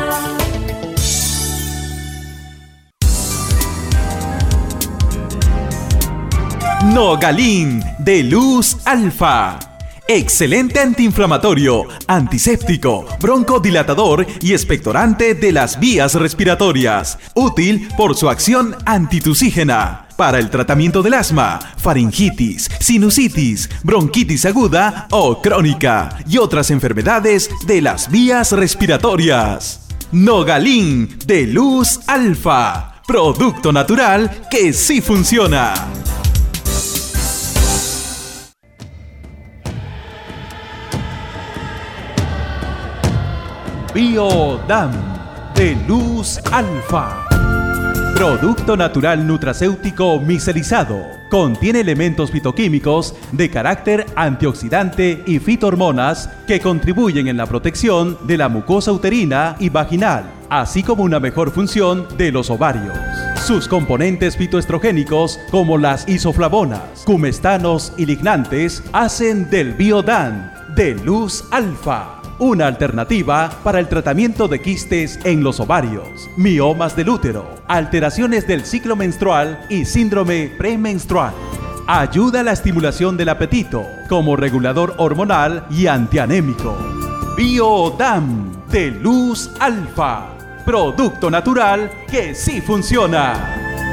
Nogalin de Luz Alfa. Excelente antiinflamatorio, antiséptico, broncodilatador y expectorante de las vías respiratorias. Útil por su acción antitusígena. Para el tratamiento del asma, faringitis, sinusitis, bronquitis aguda o crónica y otras enfermedades de las vías respiratorias. Nogalin de Luz Alfa. Producto natural que sí funciona. Biodam de Luz Alfa. Producto natural nutracéutico micelizado. Contiene elementos fitoquímicos de carácter antioxidante y fitohormonas que contribuyen en la protección de la mucosa uterina y vaginal, así como una mejor función de los ovarios. Sus componentes fitoestrogénicos, como las isoflavonas, cumestanos y lignantes, hacen del Biodan de Luz Alfa una alternativa para el tratamiento de quistes en los ovarios, miomas del útero, alteraciones del ciclo menstrual y síndrome premenstrual. Ayuda a la estimulación del apetito como regulador hormonal y antianémico. Biodan de Luz Alfa, producto natural que sí funciona.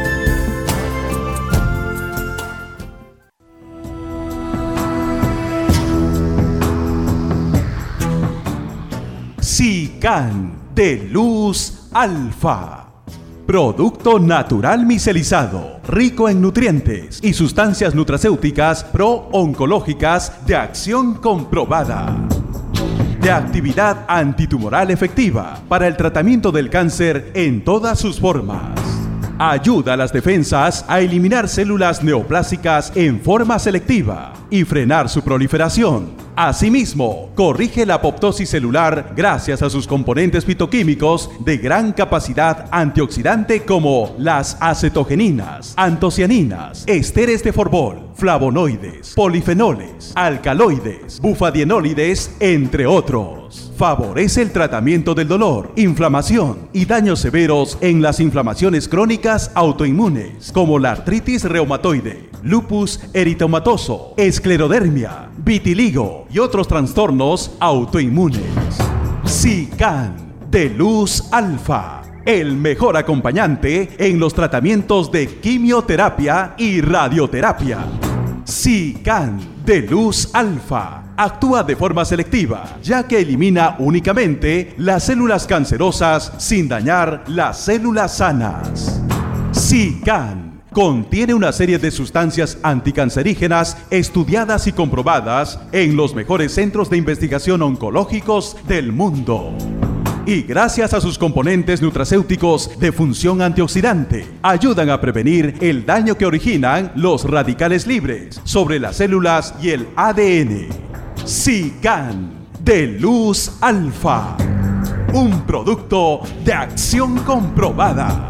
Sican de Luz Alfa. Producto natural micelizado, rico en nutrientes y sustancias nutracéuticas pro-oncológicas de acción comprobada. De actividad antitumoral efectiva para el tratamiento del cáncer en todas sus formas. Ayuda a las defensas a eliminar células neoplásicas en forma selectiva y frenar su proliferación. Asimismo, corrige la apoptosis celular gracias a sus componentes fitoquímicos de gran capacidad antioxidante como las acetogeninas, antocianinas, esteres de Forbol, flavonoides, polifenoles, alcaloides, bufadienólides, entre otros. Favorece el tratamiento del dolor, inflamación y daños severos en las inflamaciones crónicas autoinmunes, como la artritis reumatoide, lupus eritematoso, esclerodermia, vitiligo y otros trastornos autoinmunes. Sican de Luz Alfa, el mejor acompañante en los tratamientos de quimioterapia y radioterapia. Sican de Luz Alfa actúa de forma selectiva, ya que elimina únicamente las células cancerosas sin dañar las células sanas. Sican contiene una serie de sustancias anticancerígenas estudiadas y comprobadas en los mejores centros de investigación oncológicos del mundo. Y gracias a sus componentes nutracéuticos de función antioxidante, ayudan a prevenir el daño que originan los radicales libres sobre las células y el ADN. Sican de Luz Alfa, un producto de acción comprobada.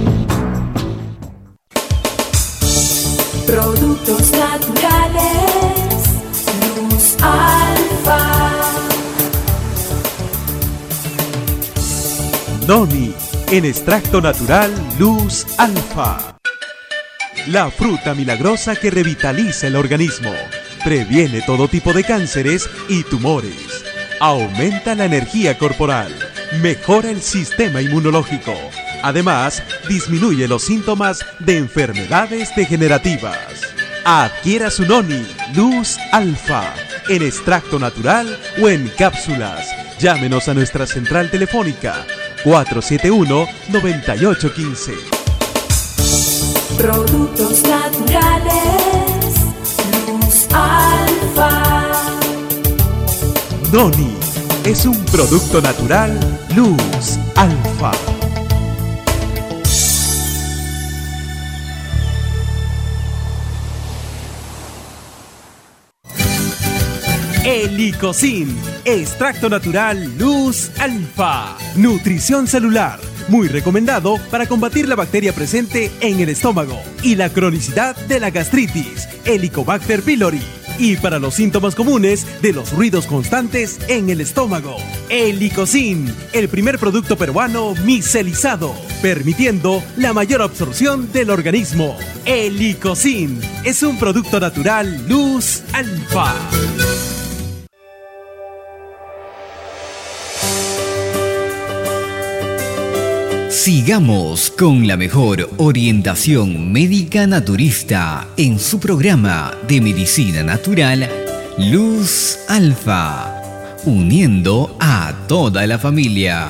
Productos naturales, Luz Alfa. Noni, en extracto natural Luz Alfa. La fruta milagrosa que revitaliza el organismo, previene todo tipo de cánceres y tumores, aumenta la energía corporal, mejora el sistema inmunológico. Además, disminuye los síntomas de enfermedades degenerativas. Adquiera su Noni Luz Alfa en extracto natural o en cápsulas. Llámenos a nuestra central telefónica 471-9815. Productos naturales, Luz Alfa. Noni es un producto natural Luz Alfa. Helicocin, extracto natural Luz Alfa. Nutrición celular, muy recomendado para combatir la bacteria presente en el estómago y la cronicidad de la gastritis, Helicobacter pylori. Y para los síntomas comunes de los ruidos constantes en el estómago. Helicocin, el primer producto peruano micelizado, permitiendo la mayor absorción del organismo. Helicocin es un producto natural Luz Alfa. Sigamos con la mejor orientación médica naturista en su programa de medicina natural Luz Alfa, uniendo a toda la familia.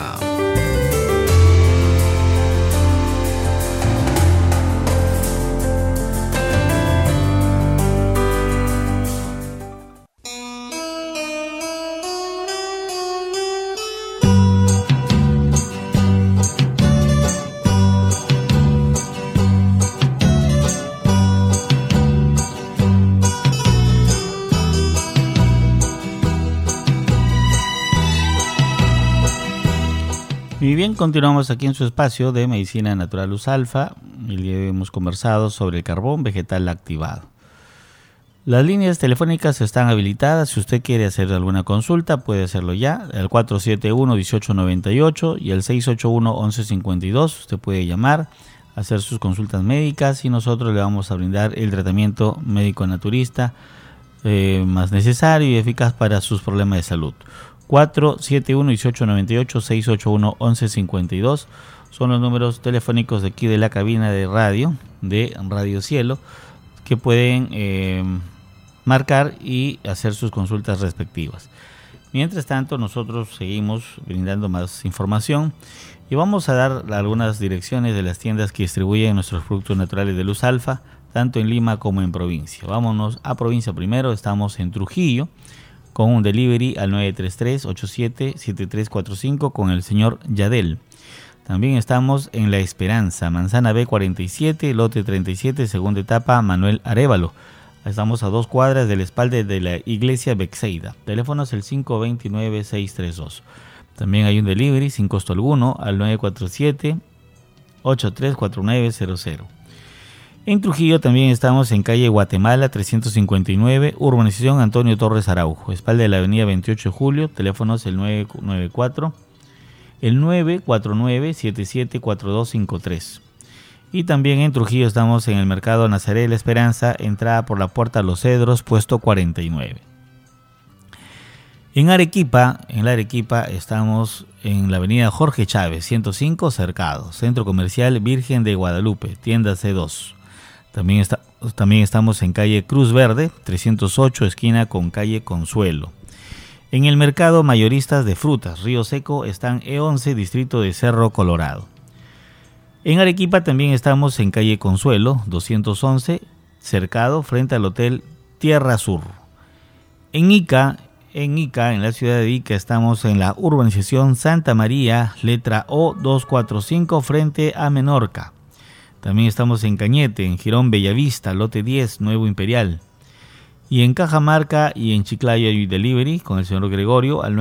Y bien, continuamos aquí en su espacio de Medicina Natural Luz Alfa. El día de hoy hemos conversado sobre el carbón vegetal activado. Las líneas telefónicas están habilitadas. Si usted quiere hacer alguna consulta, puede hacerlo ya. El 471-1898 y el 681-1152. Usted puede llamar, hacer sus consultas médicas y nosotros le vamos a brindar el tratamiento médico naturista más necesario y eficaz para sus problemas de salud. 471-1898, 681-1152 son los números telefónicos de aquí de la cabina de Radio Cielo, que pueden marcar y hacer sus consultas respectivas. Mientras tanto, nosotros seguimos brindando más información y vamos a dar algunas direcciones de las tiendas que distribuyen nuestros productos naturales de Luz Alfa, tanto en Lima como en provincia. Vámonos a provincia primero. Estamos en Trujillo, con un delivery al 933-87-7345 con el señor Yadel. También estamos en La Esperanza, Manzana B47, lote 37, segunda etapa, Manuel Arévalo. Estamos a 2 cuadras del espalda de la iglesia Bexeida. Teléfono es el 529-632. También hay un delivery sin costo alguno al 947-834900. En Trujillo también estamos en calle Guatemala 359, urbanización Antonio Torres Araujo, espalda de la avenida 28 de julio, teléfono es el 949-774253. Y también en Trujillo estamos en el mercado Nazaret de la Esperanza, entrada por la puerta Los Cedros, puesto 49. En Arequipa estamos en la avenida Jorge Chávez 105, Cercado, Centro Comercial Virgen de Guadalupe, tienda C2. También estamos en calle Cruz Verde, 308, esquina con calle Consuelo. En el mercado mayoristas de frutas, Río Seco, están E11, distrito de Cerro Colorado. En Arequipa también estamos en calle Consuelo, 211, Cercado, frente al Hotel Tierra Sur. En Ica, en la ciudad de Ica, estamos en la urbanización Santa María, letra O 245, frente a Menorca. También estamos en Cañete, en Girón Bellavista, lote 10, Nuevo Imperial. Y en Cajamarca y en Chiclayo hay delivery con el señor Gregorio al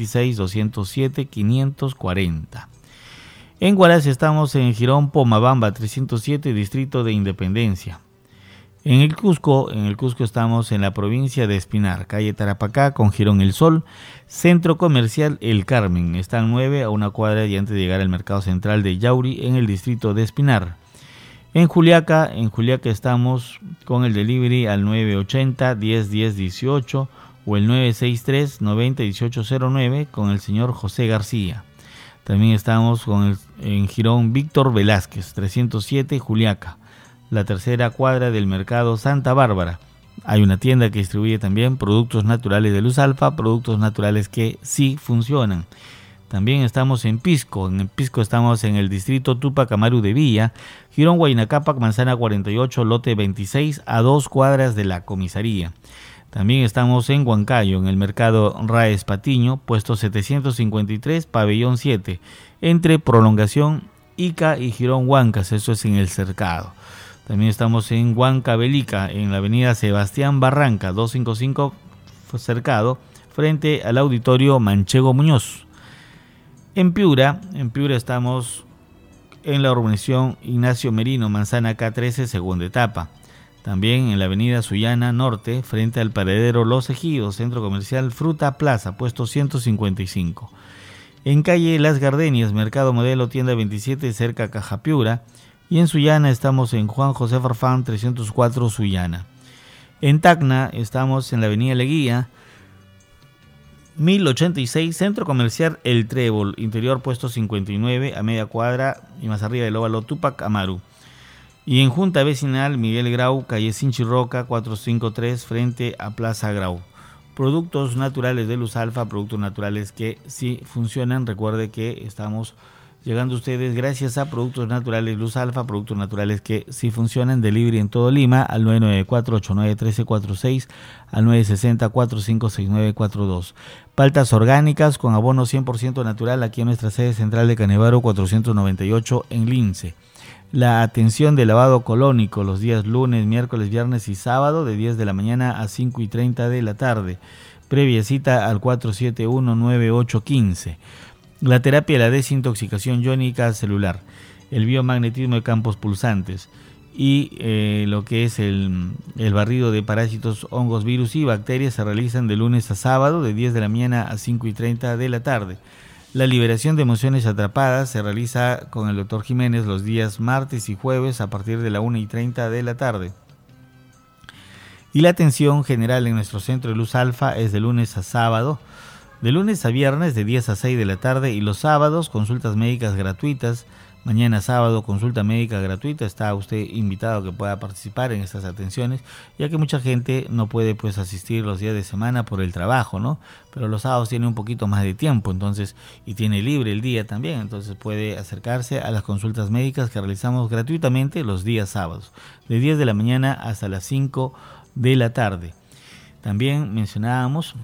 926-207-540. En Huaraz estamos en Girón Pomabamba 307, distrito de Independencia. En el Cusco estamos en la provincia de Espinar, calle Tarapacá con Girón El Sol, centro comercial El Carmen. Están 9 a una cuadra y antes de llegar al mercado central de Yauri en el distrito de Espinar. En Juliaca estamos con el delivery al 980-1010-18 o el 963-90-1809 con el señor José García. También estamos en Girón Víctor Velázquez, 307, Juliaca, la tercera cuadra del mercado Santa Bárbara. Hay una tienda que distribuye también productos naturales de Luz Alfa, productos naturales que sí funcionan. También estamos en Pisco. En Pisco estamos en el distrito Tupac Amaru de Villa, Girón Huayna-Cápac, manzana 48, lote 26, a 2 cuadras de la comisaría. También estamos en Huancayo, en el mercado Raes Patiño, puesto 753, pabellón 7, entre Prolongación Ica y Girón Huancas, eso es en el Cercado. También estamos en Huancavelica, en la avenida Sebastián Barranca, 255, Cercado, frente al auditorio Manchego Muñoz. En Piura estamos en la urbanización Ignacio Merino, manzana K13, segunda etapa. También en la avenida Sullana Norte, frente al paradero Los Ejidos, centro comercial Fruta Plaza, puesto 155. En calle Las Gardenias, mercado modelo, tienda 27, cerca a Caja Piura. Y en Sullana estamos en Juan José Farfán, 304, Sullana. En Tacna estamos en la avenida Leguía, 1086, centro comercial El Trébol, interior puesto 59, a media cuadra y más arriba del óvalo Tupac Amaru. Y en Junta Vecinal Miguel Grau, calle Sinchirroca 453, frente a Plaza Grau. Productos naturales de Luz Alfa, productos naturales que sí funcionan. Recuerde que estamos llegando a ustedes gracias a Productos Naturales Luz Alfa, productos naturales que sí funcionan. Delivery en todo Lima al 994-891346, al 960-456942. Paltas orgánicas con abono 100% natural aquí en nuestra sede central de Canevaro 498 en Lince. La atención de lavado colónico los días lunes, miércoles, viernes y sábado de 10 de la mañana a 5:30 de la tarde. Previa cita al 471-9815. la terapia de la desintoxicación iónica celular, el biomagnetismo de campos pulsantes y lo que es el barrido de parásitos, hongos, virus y bacterias se realizan de lunes a sábado de 10 de la mañana a 5:30 de la tarde. La liberación de emociones atrapadas se realiza con el Dr. Jiménez los días martes y jueves a partir de la 1:30 de la tarde. Y la atención general en nuestro centro de Luz Alfa es de lunes a sábado, de lunes a viernes de 10 a 6 de la tarde y los sábados consultas médicas gratuitas. Mañana sábado consulta médica gratuita, está usted invitado a que pueda participar en estas atenciones, ya que mucha gente no puede pues asistir los días de semana por el trabajo, ¿no? Pero los sábados tiene un poquito más de tiempo, entonces, y tiene libre el día también, entonces puede acercarse a las consultas médicas que realizamos gratuitamente los días sábados, de 10 de la mañana hasta las 5 de la tarde. También mencionábamos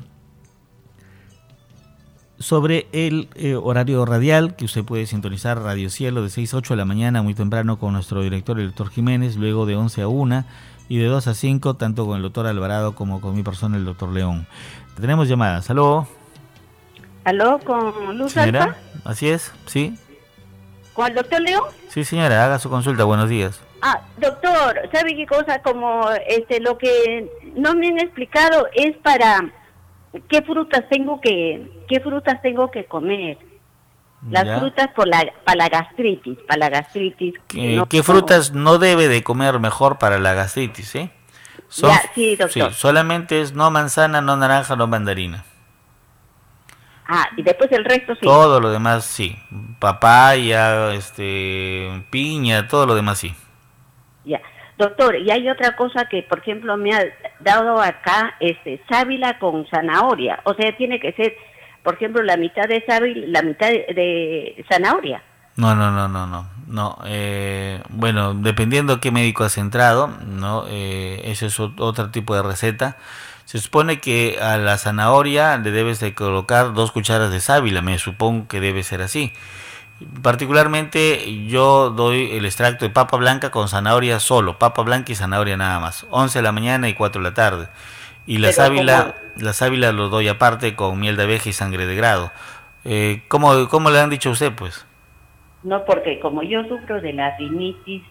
sobre el horario radial, que usted puede sintonizar Radio Cielo de 6 a 8 de la mañana muy temprano con nuestro director, el doctor Jiménez, luego de 11 a 1 y de 2 a 5, tanto con el doctor Alvarado como con mi persona, el doctor León. Tenemos llamadas. ¿Aló? ¿Aló? ¿Con Luz Señora, Alfa? así es, ¿sí? ¿Con el doctor León? Sí, señora, haga su consulta. Buenos días. Doctor, ¿sabe qué cosa? Como lo que no me han explicado es para qué frutas tengo que comer. Las Ya. frutas para la gastritis, ¿Qué frutas no debe de comer mejor para la gastritis, sí? Ya, sí, doctor. Sí, solamente es no manzana, no naranja, no mandarina. Y después el resto sí. Todo lo demás sí. Papaya, piña, todo lo demás sí. Ya. Doctor, y hay otra cosa que, por ejemplo, me ha dado acá, sábila con zanahoria. O sea, tiene que ser, por ejemplo, la mitad de sábila, la mitad de zanahoria. No. Bueno, dependiendo qué médico has entrado, ¿no? Ese es otro tipo de receta. Se supone que a la zanahoria le debes de colocar 2 cucharas de sábila, me supongo que debe ser así. Particularmente yo doy el extracto de papa blanca con zanahoria solo, papa blanca y zanahoria nada más, 11 de la mañana y 4 de la tarde. Y la sábila lo doy aparte con miel de abeja y sangre de grado. ¿Cómo le han dicho a usted, pues? No, porque como yo sufro de la rinitis,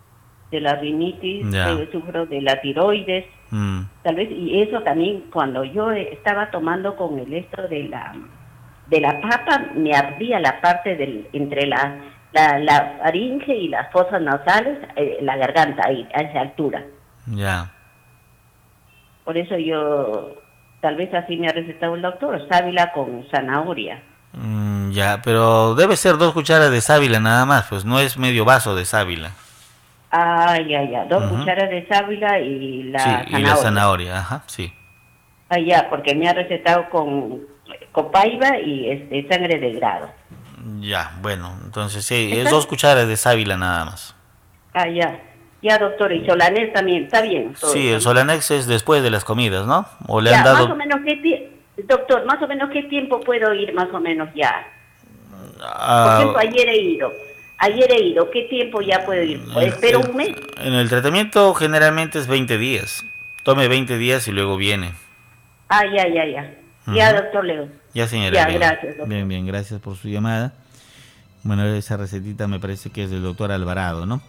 sufro de la tiroides, tal vez, y eso también cuando yo estaba tomando con el de la papa, me ardía la parte entre la faringe y las fosas nasales, la garganta, ahí, a esa altura. Ya. Por eso yo, tal vez así me ha recetado el doctor, sábila con zanahoria. Ya, pero debe ser 2 cucharas de sábila nada más, pues no es medio vaso de sábila. Ya, 2 cucharas de sábila y la zanahoria. Y la zanahoria, ajá, sí. Ya, porque me ha recetado con copaiba y sangre de grado. Ya, bueno, entonces sí, es 2 cucharas de sábila nada más. Ya, doctor, y Solanex también, está bien. Sí, el Solanex es después de las comidas, ¿no? O le ya, han dado... más o menos doctor, más o menos qué tiempo puedo ir, más o menos ya. Por ejemplo, ayer he ido, ¿qué tiempo ya puedo ir? ¿Espero un mes? En el tratamiento generalmente es 20 días. Tome 20 días y luego viene. Ya. Ya, doctor León. Ya, señora. Ya, gracias, doctor. Bien, gracias por su llamada. Bueno, esa recetita me parece que es del doctor Alvarado, ¿no?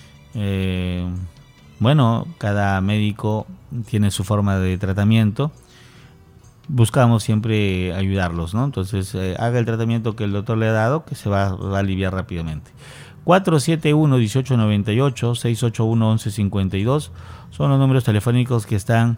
Bueno, cada médico tiene su forma de tratamiento. Buscamos siempre ayudarlos, ¿no? Entonces, haga el tratamiento que el doctor le ha dado, que se va a aliviar rápidamente. 471-1898, 681-1152 son los números telefónicos que están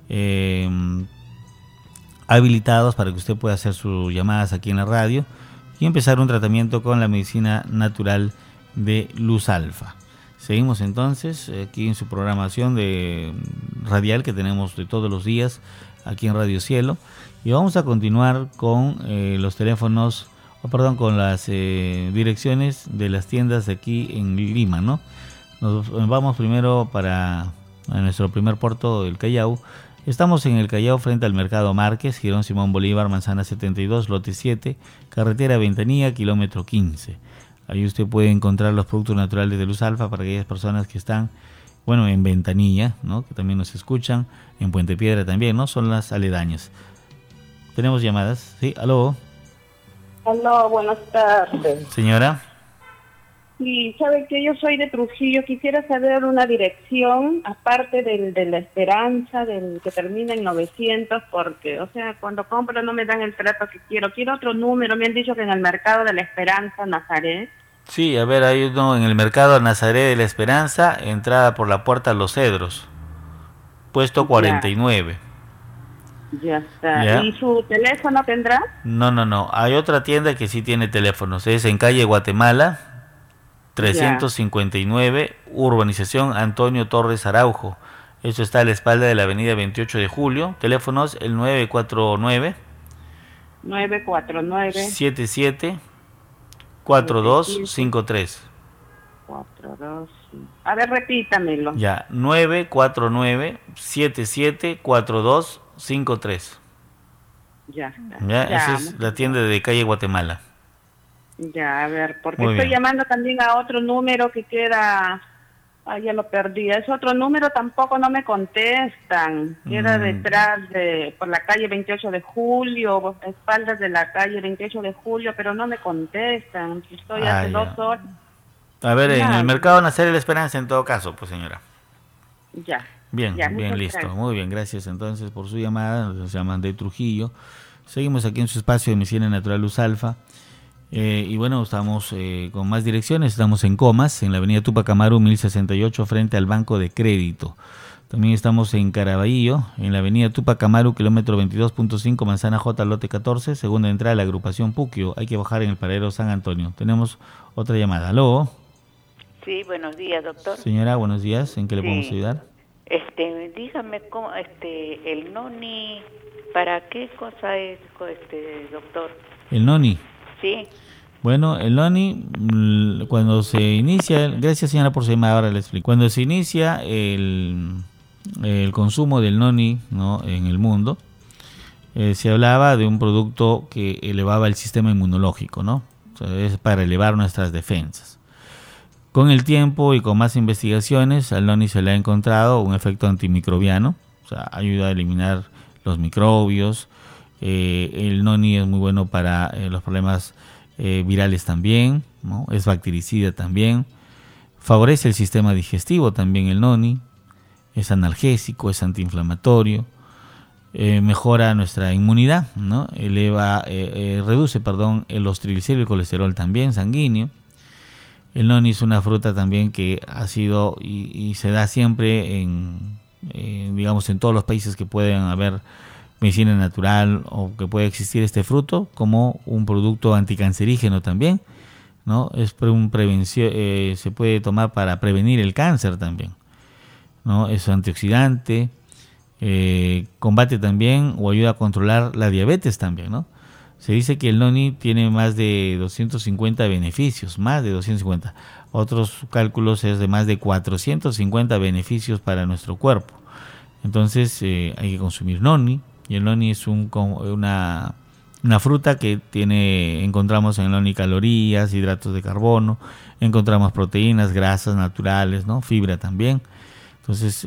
habilitados para que usted pueda hacer sus llamadas aquí en la radio y empezar un tratamiento con la medicina natural de Luz Alfa. Seguimos entonces aquí en su programación de radial que tenemos de todos los días aquí en Radio Cielo, y vamos a continuar con los teléfonos, con las direcciones de las tiendas de aquí en Lima, ¿no? Nos vamos primero para nuestro primer puerto, el Callao. Estamos en el Callao frente al Mercado Márquez, Girón Simón Bolívar, Manzana 72, lote 7, carretera Ventanilla, kilómetro 15. Ahí usted puede encontrar los productos naturales de Luz Alfa para aquellas personas que están, en Ventanilla, ¿no? Que también nos escuchan, en Puente Piedra también, ¿no? Son las aledañas. Tenemos llamadas, ¿sí? ¿Aló? Aló, buenas tardes. Señora. Sí, sabe que yo soy de Trujillo, quisiera saber una dirección, aparte de la Esperanza, del que termina en 900, porque, o sea, cuando compro no me dan el trato que quiero. Quiero otro número, me han dicho que en el mercado de la Esperanza, Nazaret. Sí, a ver, hay uno en el mercado Nazaret de la Esperanza, entrada por la puerta Los Cedros, puesto 49. Ya está. ¿Ya? ¿Y su teléfono tendrá? No, hay otra tienda que sí tiene teléfonos, es en calle Guatemala, 359, urbanización Antonio Torres Araujo. Eso está a la espalda de la avenida 28 de Julio. Teléfonos el 949 77 4253. 42. A ver, repítamelo. Ya, 949 77 4253. Ya está. Ya, esa es la tienda de calle Guatemala. Ya, a ver, porque Muy estoy bien. llamando también a otro número que queda... ya lo perdí. Es otro número, tampoco no me contestan. Queda detrás por la calle 28 de Julio, espaldas de la calle 28 de Julio, pero no me contestan. Estoy hace 2 horas. A ver, en Ya. el mercado Nazaret de la Esperanza en todo caso, pues señora. Ya. Bien, Ya, bien, muchas listo. gracias. Muy bien, gracias entonces por su llamada. Nos llaman de Trujillo. Seguimos aquí en su espacio de Medicina Natural Luz Alfa. Y bueno, estamos con más direcciones. Estamos en Comas, en la avenida Tupac Amaru 1068, frente al Banco de Crédito. También estamos en Caraballo, en la avenida Tupac Amaru, kilómetro 22.5, Manzana J, lote 14, segunda entrada de la agrupación Puquio. Hay que bajar en el paradero San Antonio. Tenemos otra llamada. ¿Aló? Sí, buenos días, doctor. Señora, buenos días. ¿En qué le podemos ayudar? Dígame cómo, el noni, ¿para qué cosa es, doctor? El noni. Sí. Bueno, el noni, cuando se inicia, gracias señora por su llamada, ahora le explico. Cuando se inicia el consumo del noni, ¿no?, en el mundo, se hablaba de un producto que elevaba el sistema inmunológico, ¿no? O sea, es para elevar nuestras defensas. Con el tiempo y con más investigaciones, al noni se le ha encontrado un efecto antimicrobiano, o sea, ayuda a eliminar los microbios. El noni es muy bueno para los problemas virales también, ¿no? Es bactericida también, favorece el sistema digestivo también el noni, es analgésico, es antiinflamatorio, mejora nuestra inmunidad, ¿no? Reduce los triglicéridos y el colesterol también sanguíneo. El noni es una fruta también que ha sido y se da siempre digamos en todos los países que pueden haber medicina natural o que puede existir este fruto como un producto anticancerígeno también, ¿no? Es se puede tomar para prevenir el cáncer también, ¿no? Es antioxidante, combate también o ayuda a controlar la diabetes también, ¿no? Se dice que el noni tiene más de 250 beneficios, más de 250. Otros cálculos es de más de 450 beneficios para nuestro cuerpo. Entonces hay que consumir noni. Y el noni es una fruta que encontramos en el noni calorías, hidratos de carbono, encontramos proteínas, grasas naturales, ¿no? Fibra también. Entonces,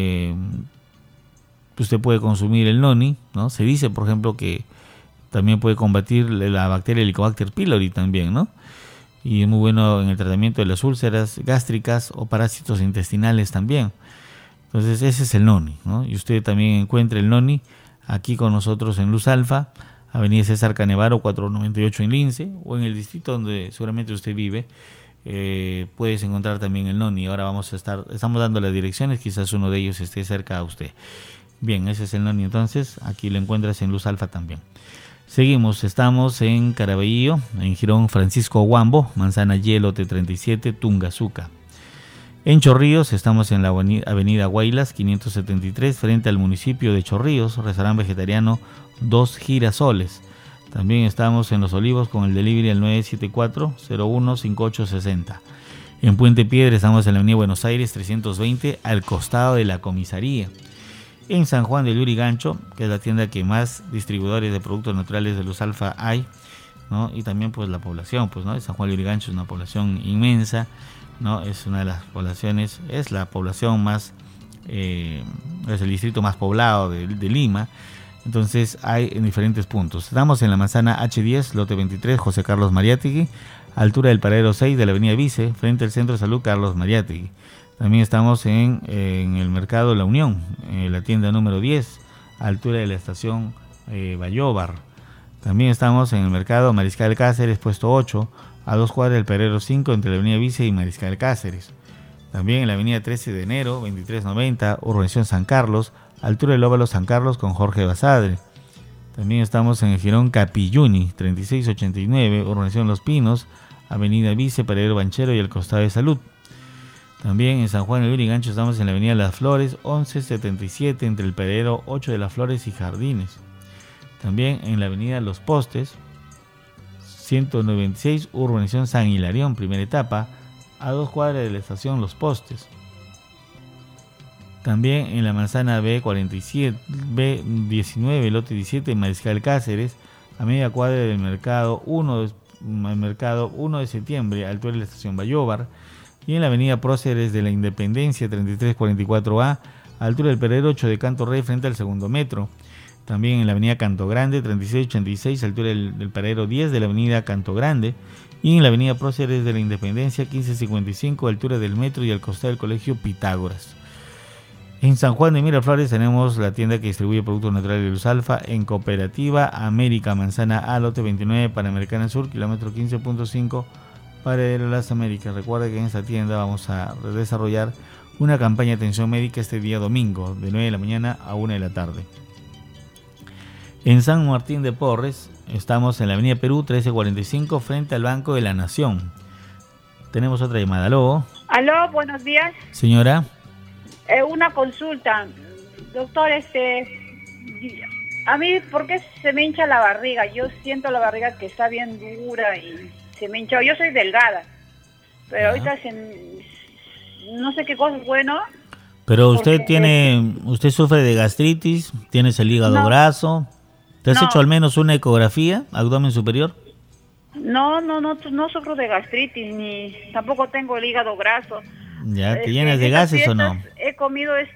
usted puede consumir el noni, ¿no? Se dice, por ejemplo, que también puede combatir la bacteria Helicobacter pylori también, ¿no? Y es muy bueno en el tratamiento de las úlceras gástricas o parásitos intestinales también. Entonces, ese es el noni, ¿no? Y usted también encuentra el noni aquí con nosotros en Luz Alfa, Avenida César Canevaro 498 en Lince, o en el distrito donde seguramente usted vive, puedes encontrar también el noni. Ahora estamos dando las direcciones, quizás uno de ellos esté cerca a usted. Bien, ese es el noni, entonces aquí lo encuentras en Luz Alfa también. Seguimos, estamos en Caraballo, en Girón Francisco Huambo, Manzana Y, lote 37, Tungazuca. En Chorrillos estamos en la avenida Guaylas 573, frente al municipio de Chorrillos, restaurante vegetariano Dos Girasoles. También estamos en Los Olivos con el delivery al 974-015860. En Puente Piedra estamos en la avenida Buenos Aires 320, al costado de la comisaría. En San Juan de Lurigancho, que es la tienda que más distribuidores de productos naturales de Luz Alfa hay, ¿no? Y también pues la población, pues, ¿no? San Juan de Lurigancho es una población inmensa, ¿no? Es una de las poblaciones, es la población más, es el distrito más poblado de Lima. Entonces hay en diferentes puntos. Estamos en la manzana H10, lote 23, José Carlos Mariátegui, altura del paradero 6 de la avenida Vice, frente al Centro de Salud Carlos Mariátegui. También estamos en el mercado La Unión, en la tienda número 10, altura de la estación Bayóvar. También estamos en el mercado Mariscal Cáceres, puesto 8, a 2 cuadras del paradero 5, entre la avenida Vice y Mariscal Cáceres. También en la avenida 13 de enero, 2390, urbanización San Carlos, altura del óvalo San Carlos con Jorge Basadre. También estamos en el jirón Capilluni, 3689, urbanización Los Pinos, avenida Vice, paradero Banchero y el costado de Salud. También en San Juan del Lurigancho estamos en la avenida Las Flores, 1177, entre el paradero 8 de Las Flores y Jardines. También en la avenida Los Postes, 196, urbanización San Hilarión, primera etapa, a 2 cuadras de la estación Los Postes. También en la manzana B47, B19, lote 17, Mariscal Cáceres, a media cuadra del mercado 1 de septiembre, altura de la estación Bayóvar. Y en la avenida Próceres de la Independencia, 3344A, altura del paradero 8 de Canto Rey, frente al segundo metro. También en la avenida Canto Grande, 3686, altura del paradero 10 de la avenida Canto Grande. Y en la avenida Próceres de la Independencia, 1555, altura del metro y al costado del colegio Pitágoras. En San Juan de Miraflores tenemos la tienda que distribuye productos naturales de Luz Alfa en Cooperativa América, manzana A, lote 29, Panamericana Sur, kilómetro 15.5, Paradero Las Américas. Recuerda que en esta tienda vamos a desarrollar una campaña de atención médica este día domingo, de 9 de la mañana a 1 de la tarde. En San Martín de Porres estamos en la avenida Perú, 1345, frente al Banco de la Nación. Tenemos otra llamada. ¿Aló? Aló, buenos días. Señora. Una consulta. Doctor, a mí, ¿por qué se me hincha la barriga? Yo siento la barriga que está bien dura y se me hincha. Yo soy delgada, pero ahorita no sé qué cosa es bueno. Pero usted usted sufre de gastritis, tienes el hígado graso. ¿Te has hecho al menos una ecografía, abdomen superior? No sufro de gastritis, ni tampoco tengo el hígado graso. ¿Ya te llenas de gases o no? He comido el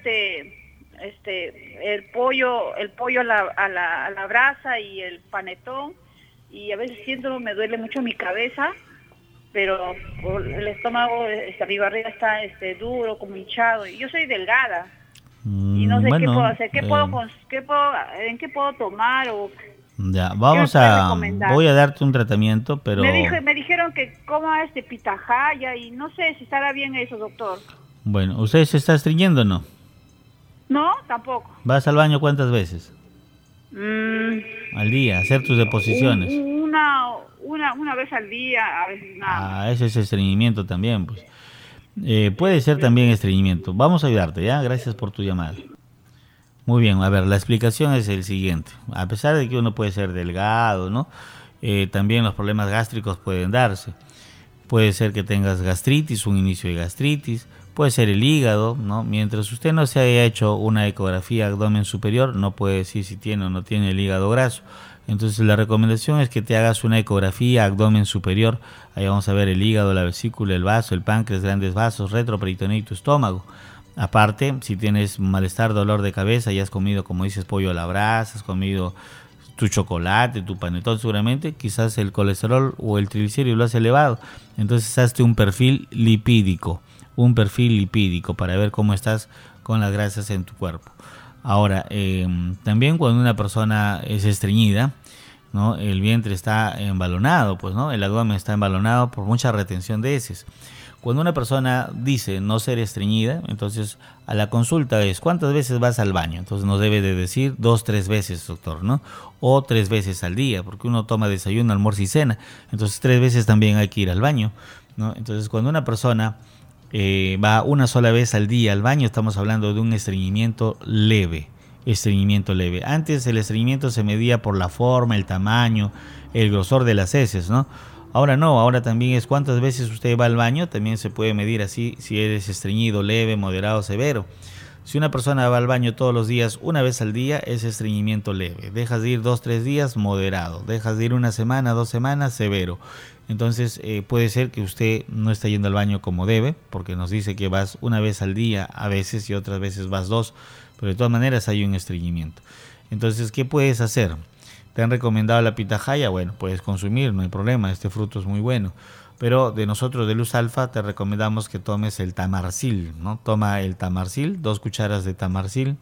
pollo a la brasa y el panetón, y a veces me duele mucho mi cabeza, pero el estómago, mi barriga está duro, como hinchado, y yo soy delgada. Y no sé qué puedo hacer, en qué puedo tomar o ya, voy a darte un tratamiento, pero me dijeron que coma pitahaya y no sé si estará bien eso, doctor. Bueno, ¿usted se está estreñiendo o no? No, tampoco. ¿Vas al baño cuántas veces? Al día, hacer tus deposiciones. Una vez al día, a veces nada. Ese es estreñimiento también, pues. Puede ser también estreñimiento. Vamos a ayudarte, ¿ya? Gracias por tu llamada. Muy bien, a ver, la explicación es el siguiente. A pesar de que uno puede ser delgado, ¿no? También los problemas gástricos pueden darse. Puede ser que tengas gastritis, un inicio de gastritis. Puede ser el hígado, ¿no? Mientras usted no se haya hecho una ecografía abdomen superior, no puede decir si tiene o no tiene el hígado graso. Entonces la recomendación es que te hagas una ecografía abdomen superior. Ahí vamos a ver el hígado, la vesícula, el vaso, el páncreas, grandes vasos, retroperitoneo y tu estómago. Aparte, si tienes malestar, dolor de cabeza y has comido, como dices, pollo a la brasa, has comido tu chocolate, tu panetón seguramente, quizás el colesterol o el triglicérido lo has elevado. Entonces hazte un perfil lipídico para ver cómo estás con las grasas en tu cuerpo. Ahora, también cuando una persona es estreñida, ¿no? El vientre está embalonado, pues, ¿no? El abdomen está embalonado por mucha retención de heces. Cuando una persona dice no ser estreñida, entonces a la consulta es ¿cuántas veces vas al baño? Entonces nos debe de decir 2-3 veces, doctor, ¿no? O 3 veces al día, porque uno toma desayuno, almuerzo y cena. Entonces 3 veces también hay que ir al baño, ¿no? Entonces cuando una persona va una sola vez al día al baño, estamos hablando de un estreñimiento leve. Antes el estreñimiento se medía por la forma, el tamaño, el grosor de las heces, ¿no? Ahora no, ahora también es cuántas veces usted va al baño, también se puede medir así si eres estreñido, leve, moderado, severo. Si una persona va al baño todos los días, una vez al día, es estreñimiento leve. Dejas de ir 2-3 días, moderado. Dejas de ir 1 semana, 2 semanas, severo. Entonces puede ser que usted no está yendo al baño como debe, porque nos dice que vas una vez al día a veces y otras veces vas 2, pero de todas maneras hay un estreñimiento. Entonces, ¿qué puedes hacer? ¿Te han recomendado la pitahaya? Bueno, puedes consumir, no hay problema, este fruto es muy bueno. Pero de nosotros de Luz Alfa te recomendamos que tomes el tamarsil, ¿no? Toma el tamarsil, 2 cucharas de tamarsil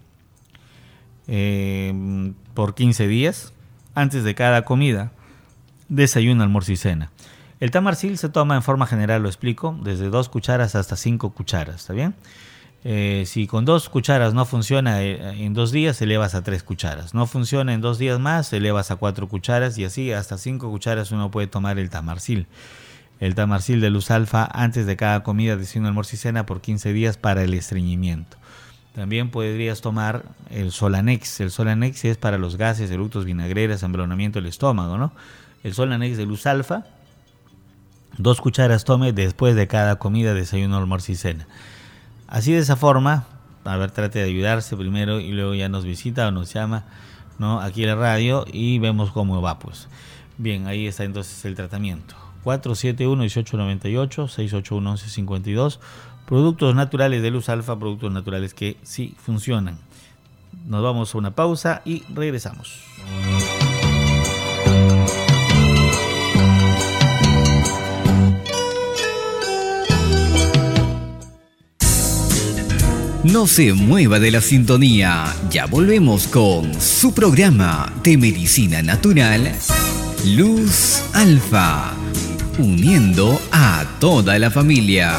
por 15 días, antes de cada comida, desayuno, almuerzo y cena. El tamarsil se toma en forma general, lo explico, desde 2 cucharas hasta 5 cucharas, ¿está bien? Si con 2 cucharas no funciona en 2 días, elevas a 3 cucharas. No funciona en 2 días más, elevas a 4 cucharas y así hasta 5 cucharas uno puede tomar el tamarsil. El tamarsil de Luz Alfa antes de cada comida, desayuno, almuerzo y cena por 15 días para el estreñimiento. También podrías tomar el Solanex. El Solanex es para los gases, eructos, vinagreras, embalonamiento del estómago, ¿no? El Solanex de Luz Alfa, 2 cucharas tome después de cada comida, desayuno, almuerzo y cena. Así de esa forma, a ver, trate de ayudarse primero y luego ya nos visita o nos llama, ¿no? Aquí en la radio y vemos cómo va, pues. Bien, ahí está entonces el tratamiento. 471-1898, 681-1152. Productos naturales de Luz Alfa, productos naturales que sí funcionan. Nos vamos a una pausa y regresamos. No se mueva de la sintonía. Ya volvemos con su programa de medicina natural, Luz Alfa, uniendo a toda la familia.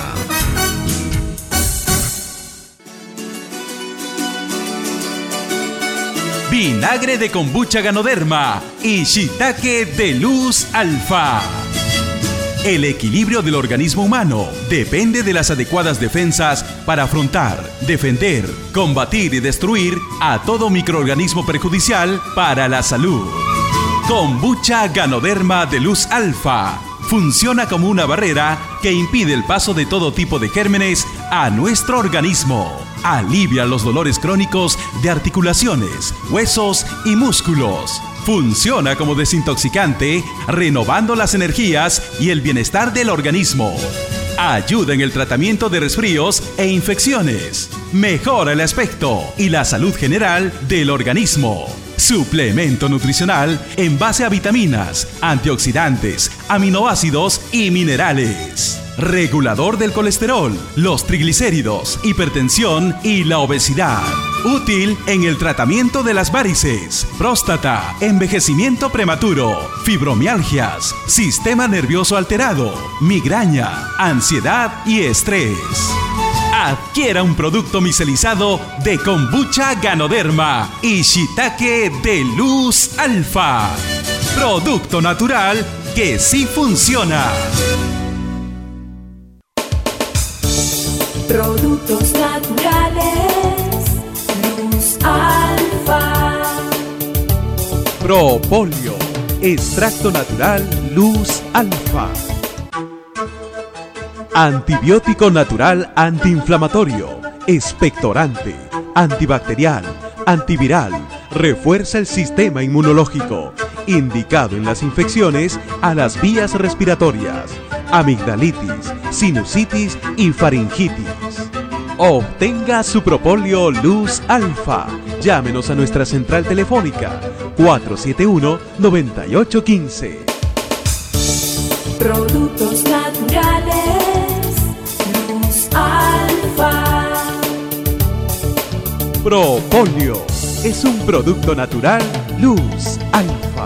Vinagre de kombucha Ganoderma y shiitake de Luz Alfa. El equilibrio del organismo humano depende de las adecuadas defensas para afrontar, defender, combatir y destruir a todo microorganismo perjudicial para la salud. Kombucha Ganoderma de Luz Alfa funciona como una barrera que impide el paso de todo tipo de gérmenes a nuestro organismo. Alivia los dolores crónicos de articulaciones, huesos y músculos. Funciona como desintoxicante, renovando las energías y el bienestar del organismo. Ayuda en el tratamiento de resfríos e infecciones. Mejora el aspecto y la salud general del organismo. Suplemento nutricional en base a vitaminas, antioxidantes, aminoácidos y minerales. Regulador del colesterol, los triglicéridos, hipertensión y la obesidad. Útil en el tratamiento de las varices, próstata, envejecimiento prematuro, fibromialgias, sistema nervioso alterado, migraña, ansiedad y estrés. Adquiera un producto micelizado de kombucha Ganoderma y shiitake de Luz Alfa. Producto natural que sí funciona. Productos naturales, Luz Alfa. Propolio, extracto natural Luz Alfa. Antibiótico natural antiinflamatorio, expectorante, antibacterial, antiviral, refuerza el sistema inmunológico, indicado en las infecciones a las vías respiratorias, amigdalitis, sinusitis y faringitis. Obtenga su Propolio Luz Alfa. Llámenos a nuestra central telefónica 471-9815. Productos naturales, Luz Alfa. Propolio es un producto natural Luz Alfa.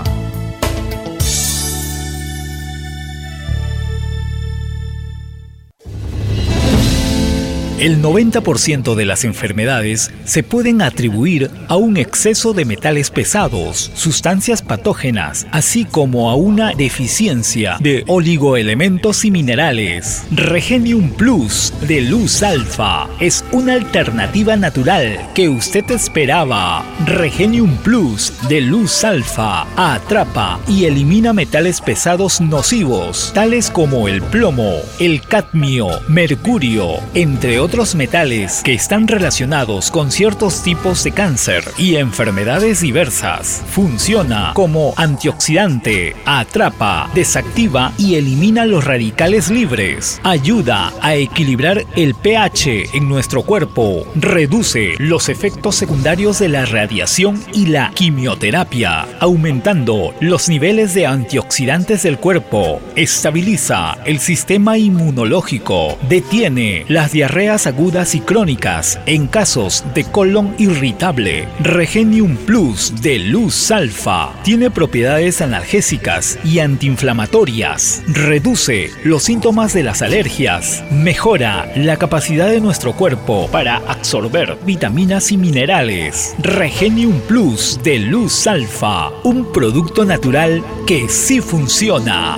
El 90% de las enfermedades se pueden atribuir a un exceso de metales pesados, sustancias patógenas, así como a una deficiencia de oligoelementos y minerales. Regenium Plus de Luz Alfa es una alternativa natural que usted esperaba. Regenium Plus de Luz Alfa atrapa y elimina metales pesados nocivos, tales como el plomo, el cadmio, mercurio, entre otros otros metales que están relacionados con ciertos tipos de cáncer y enfermedades diversas. Funciona como antioxidante, atrapa, desactiva y elimina los radicales libres. Ayuda a equilibrar el pH en nuestro cuerpo. Reduce los efectos secundarios de la radiación y la quimioterapia, aumentando los niveles de antioxidantes del cuerpo. Estabiliza el sistema inmunológico. Detiene las diarreas agudas y crónicas en casos de colon irritable. Regenium Plus de Luz Alfa tiene propiedades analgésicas y antiinflamatorias. Reduce los síntomas de las alergias. Mejora la capacidad de nuestro cuerpo para absorber vitaminas y minerales. Regenium Plus de Luz Alfa, un producto natural que sí funciona.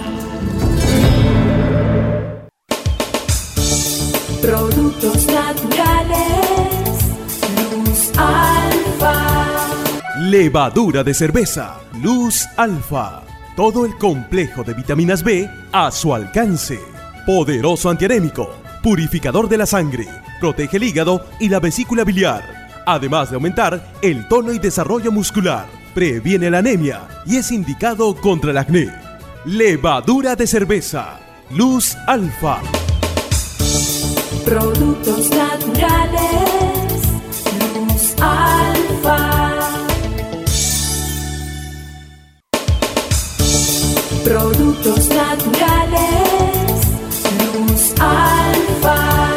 Productos naturales, Luz Alfa. Levadura de cerveza, Luz Alfa. Todo el complejo de vitaminas B a su alcance. Poderoso antianémico, purificador de la sangre, protege el hígado y la vesícula biliar. Además de aumentar el tono y desarrollo muscular, previene la anemia y es indicado contra el acné. Levadura de cerveza, Luz Alfa. Productos naturales, Luz Alfa. Productos naturales, Luz Alfa.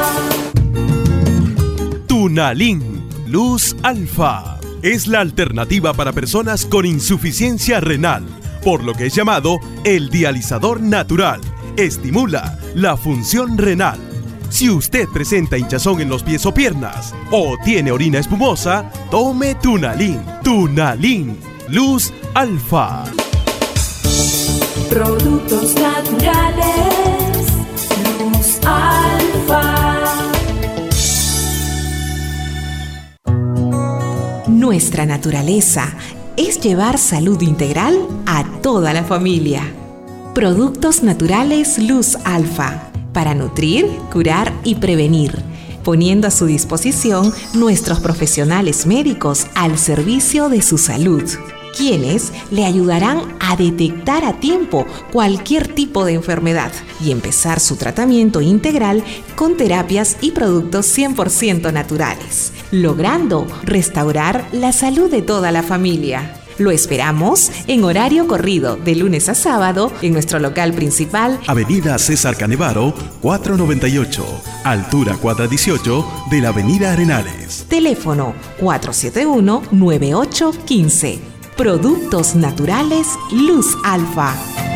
Tunalin, Luz Alfa. Es la alternativa para personas con insuficiencia renal, por lo que es llamado el dializador natural. Estimula la función renal. Si usted presenta hinchazón en los pies o piernas o tiene orina espumosa, tome Tunalin. Tunalin, Luz Alfa. Productos naturales, Luz Alfa. Nuestra naturaleza es llevar salud integral a toda la familia. Productos naturales Luz Alfa, para nutrir, curar y prevenir, poniendo a su disposición nuestros profesionales médicos al servicio de su salud, quienes le ayudarán a detectar a tiempo cualquier tipo de enfermedad y empezar su tratamiento integral con terapias y productos 100% naturales, logrando restaurar la salud de toda la familia. Lo esperamos en horario corrido de lunes a sábado en nuestro local principal, Avenida César Canevaro, 498, altura cuadra 18 de la Avenida Arenales. teléfono 471-9815. Productos naturales Luz Alfa.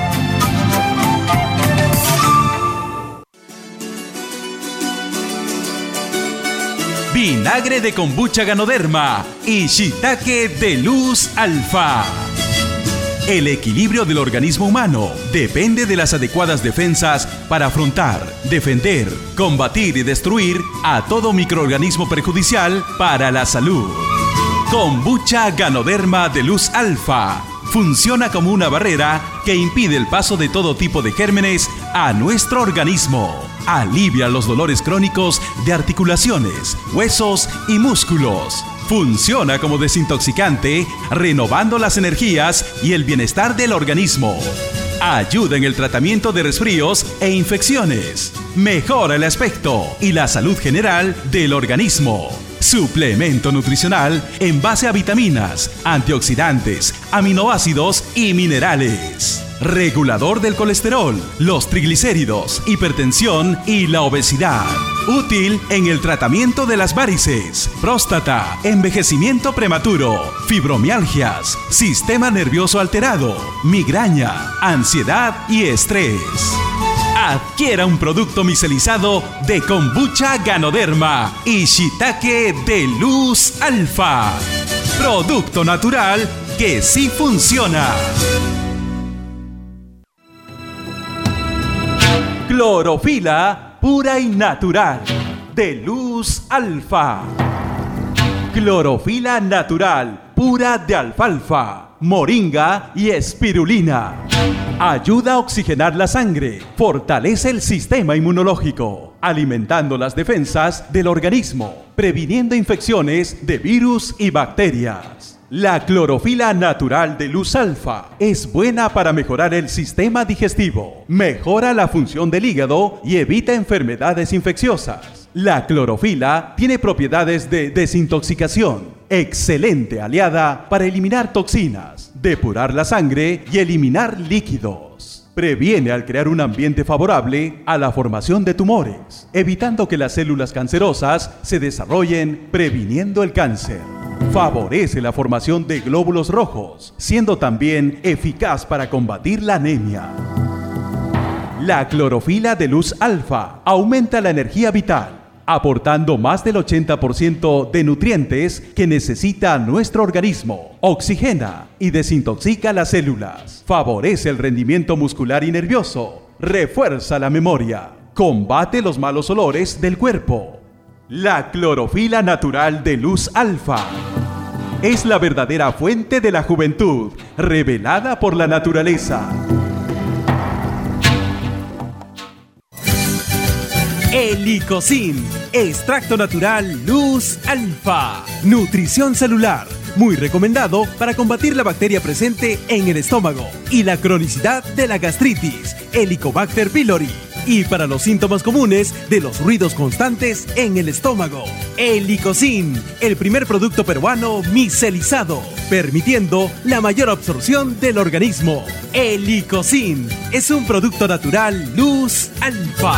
Vinagre de kombucha Ganoderma y shiitake de Luz Alfa. El equilibrio del organismo humano depende de las adecuadas defensas para afrontar, defender, combatir y destruir a todo microorganismo perjudicial para la salud. Kombucha Ganoderma de Luz Alfa funciona como una barrera que impide el paso de todo tipo de gérmenes a nuestro organismo. Alivia los dolores crónicos de articulaciones, huesos y músculos. Funciona como desintoxicante, renovando las energías y el bienestar del organismo. Ayuda en el tratamiento de resfríos e infecciones. Mejora el aspecto y la salud general del organismo. Suplemento nutricional en base a vitaminas, antioxidantes, aminoácidos y minerales. Regulador del colesterol, los triglicéridos, hipertensión y la obesidad. Útil en el tratamiento de las varices, próstata, envejecimiento prematuro, fibromialgias, sistema nervioso alterado, migraña, ansiedad y estrés. Adquiera un producto micelizado de kombucha Ganoderma y shiitake de Luz Alfa. Producto natural que sí funciona. Clorofila pura y natural de Luz Alfa. Clorofila natural pura de alfalfa, moringa y espirulina. Ayuda a oxigenar la sangre, fortalece el sistema inmunológico. alimentando las defensas del organismo, previniendo infecciones de virus y bacterias. La clorofila natural de Luz Alfa es buena para mejorar el sistema digestivo, mejora la función del hígado y evita enfermedades infecciosas. La clorofila tiene propiedades de desintoxicación, excelente aliada para eliminar toxinas, depurar la sangre y eliminar líquidos. Previene al crear un ambiente favorable a la formación de tumores, evitando que las células cancerosas se desarrollen, previniendo el cáncer. Favorece la formación de glóbulos rojos, siendo también eficaz para combatir la anemia. La clorofila de Luz Alfa aumenta la energía vital, aportando más del 80% de nutrientes que necesita nuestro organismo. Oxigena y desintoxica las células. Favorece el rendimiento muscular y nervioso. Refuerza la memoria. Combate los malos olores del cuerpo. La clorofila natural de Luz Alfa es la verdadera fuente de la juventud, revelada por la naturaleza. Helicocin, extracto natural Luz Alfa. Nutrición celular, muy recomendado para combatir la bacteria presente en el estómago y la cronicidad de la gastritis, Helicobacter pylori. Y para los síntomas comunes de los ruidos constantes en el estómago. Helicocin, el primer producto peruano micelizado, permitiendo la mayor absorción del organismo. Helicocin es un producto natural Luz Alfa.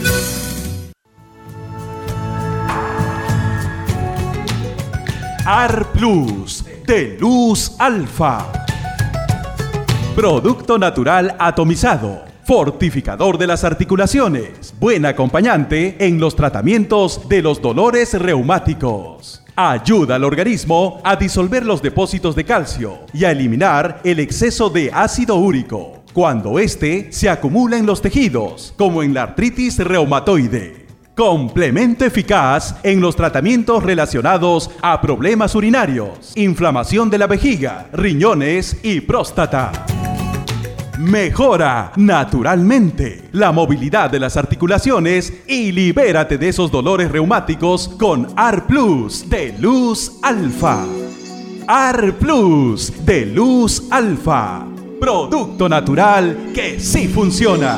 AR Plus de Luz Alfa. Producto natural atomizado, fortificador de las articulaciones, buen acompañante en los tratamientos de los dolores reumáticos. Ayuda al organismo a disolver los depósitos de calcio y a eliminar el exceso de ácido úrico cuando éste se acumula en los tejidos, como en la artritis reumatoide. Complemento eficaz en los tratamientos relacionados a problemas urinarios, inflamación de la vejiga, riñones y próstata. Mejora naturalmente la movilidad de las articulaciones y libérate de esos dolores reumáticos con AR Plus de Luz Alfa. AR Plus de Luz Alfa. Producto natural que sí funciona.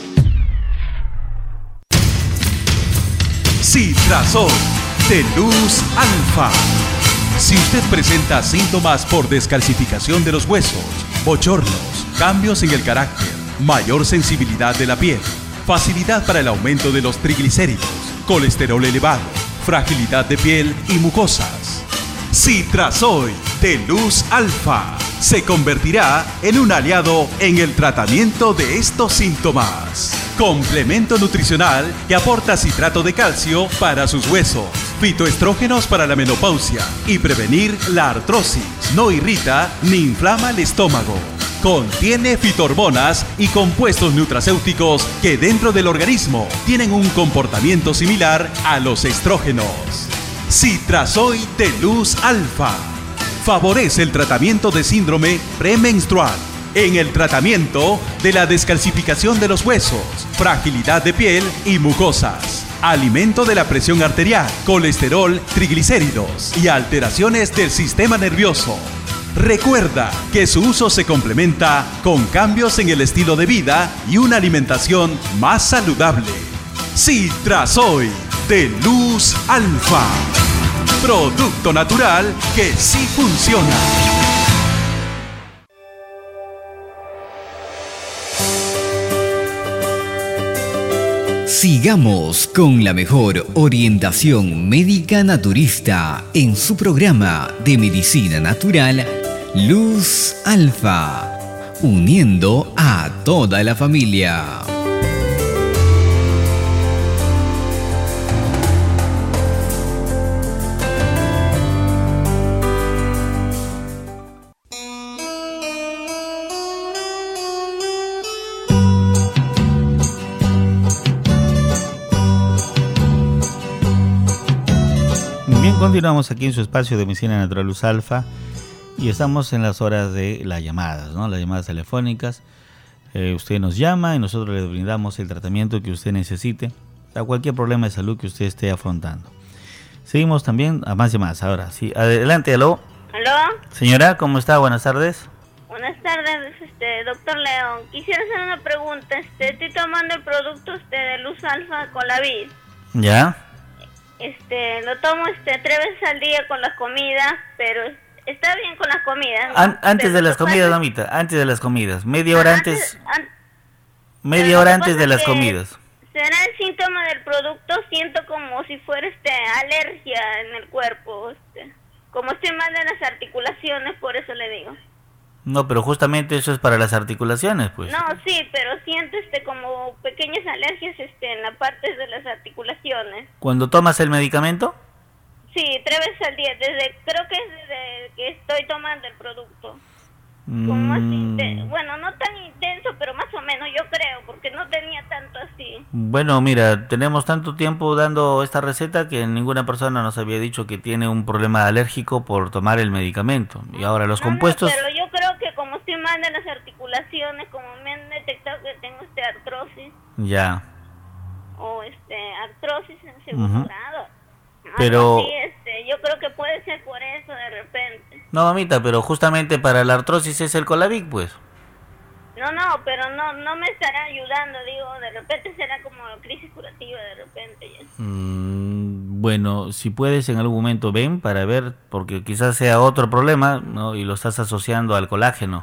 Citrazol de Luz Alfa. Si usted presenta síntomas por descalcificación de los huesos, bochornos, cambios en el carácter, mayor sensibilidad de la piel, facilidad para el aumento de los triglicéridos, colesterol elevado, fragilidad de piel y mucosas, Citrazol de Luz Alfa se convertirá en un aliado en el tratamiento de estos síntomas. Complemento nutricional que aporta citrato de calcio para sus huesos, fitoestrógenos para la menopausia y prevenir la artrosis. No irrita ni inflama el estómago. Contiene fitohormonas y compuestos nutracéuticos que dentro del organismo tienen un comportamiento similar a los estrógenos. Citrazol de Luz Alfa favorece el tratamiento de síndrome premenstrual, en el tratamiento de la descalcificación de los huesos, fragilidad de piel y mucosas, alimento de la presión arterial, colesterol, triglicéridos y alteraciones del sistema nervioso. Recuerda que su uso se complementa con cambios en el estilo de vida y una alimentación más saludable. Citrazol de Luz Alfa. Producto natural que sí funciona. Sigamos con la mejor orientación médica naturista en su programa de medicina natural Luz Alfa, uniendo a toda la familia. Continuamos aquí en su espacio de Medicina Natural Luz Alfa y estamos en las horas de las llamadas, ¿no? Las llamadas telefónicas. Usted nos llama y nosotros le brindamos el tratamiento que usted necesite. a cualquier problema de salud que usted esté afrontando. Seguimos también a más llamadas ahora. Sí, adelante, aló. ¿Aló? Señora, ¿cómo está? Buenas tardes. Buenas tardes, doctor León. Quisiera hacer una pregunta. Estoy tomando el producto de Luz Alfa Colavid. ¿Ya? Lo tomo 3 veces al día con las comidas, pero está bien con las comidas, ¿no? Antes de las comidas, mamita, antes de las comidas, media hora antes de las comidas. ¿Será el síntoma del producto? Siento como si fuera alergia en el cuerpo, como estoy mal de las articulaciones, por eso le digo. No, pero justamente eso es para las articulaciones, pues. No, sí, pero siento como pequeñas alergias en la parte de las articulaciones. ¿Cuando tomas el medicamento? Sí, 3 veces al día, creo que es desde que estoy tomando el producto. Como bueno, no tan intenso, pero más o menos yo creo, porque no tenía tanto así. Bueno, mira, tenemos tanto tiempo dando esta receta que ninguna persona nos había dicho que tiene un problema alérgico por tomar el medicamento. Y ahora los compuestos... No, pero yo creo que como estoy mal de las articulaciones, como me han detectado que tengo artrosis. Ya. O artrosis en segundo grado. Pero... Sí, yo creo que puede ser por eso de repente. No, mamita, pero justamente para la artrosis es el Colavic, pues. No, pero no me estará ayudando, digo, de repente será como crisis curativa, de repente. Ya. Bueno, si puedes en algún momento ven para ver, porque quizás sea otro problema, ¿no? Y lo estás asociando al colágeno.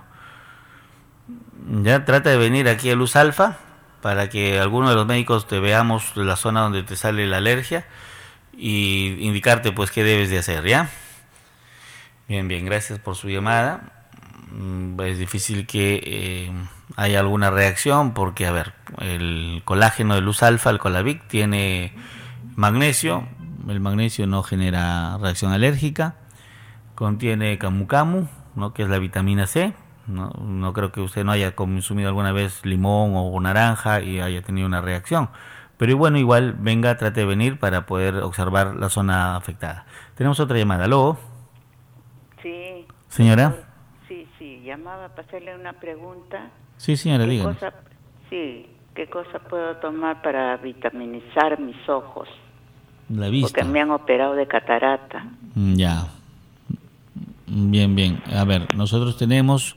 Ya, trata de venir aquí a Luz Alfa para que alguno de los médicos te veamos la zona donde te sale la alergia y indicarte pues qué debes de hacer, ¿ya? Bien, gracias por su llamada. Es difícil que haya alguna reacción porque, a ver, el colágeno de Luz Alfa, el Colavic, tiene magnesio. El magnesio no genera reacción alérgica. Contiene camu camu, ¿no? Que es la vitamina C. No creo que usted no haya consumido alguna vez limón o naranja y haya tenido una reacción. Pero bueno, igual venga, trate de venir para poder observar la zona afectada. Tenemos otra llamada. ¿Aló? Sí. ¿Señora? Sí, llamaba para hacerle una pregunta. Sí, señora, dígame. ¿Qué cosa puedo tomar para vitaminizar mis ojos? La vista. Porque me han operado de catarata. Ya. Bien. A ver, nosotros tenemos...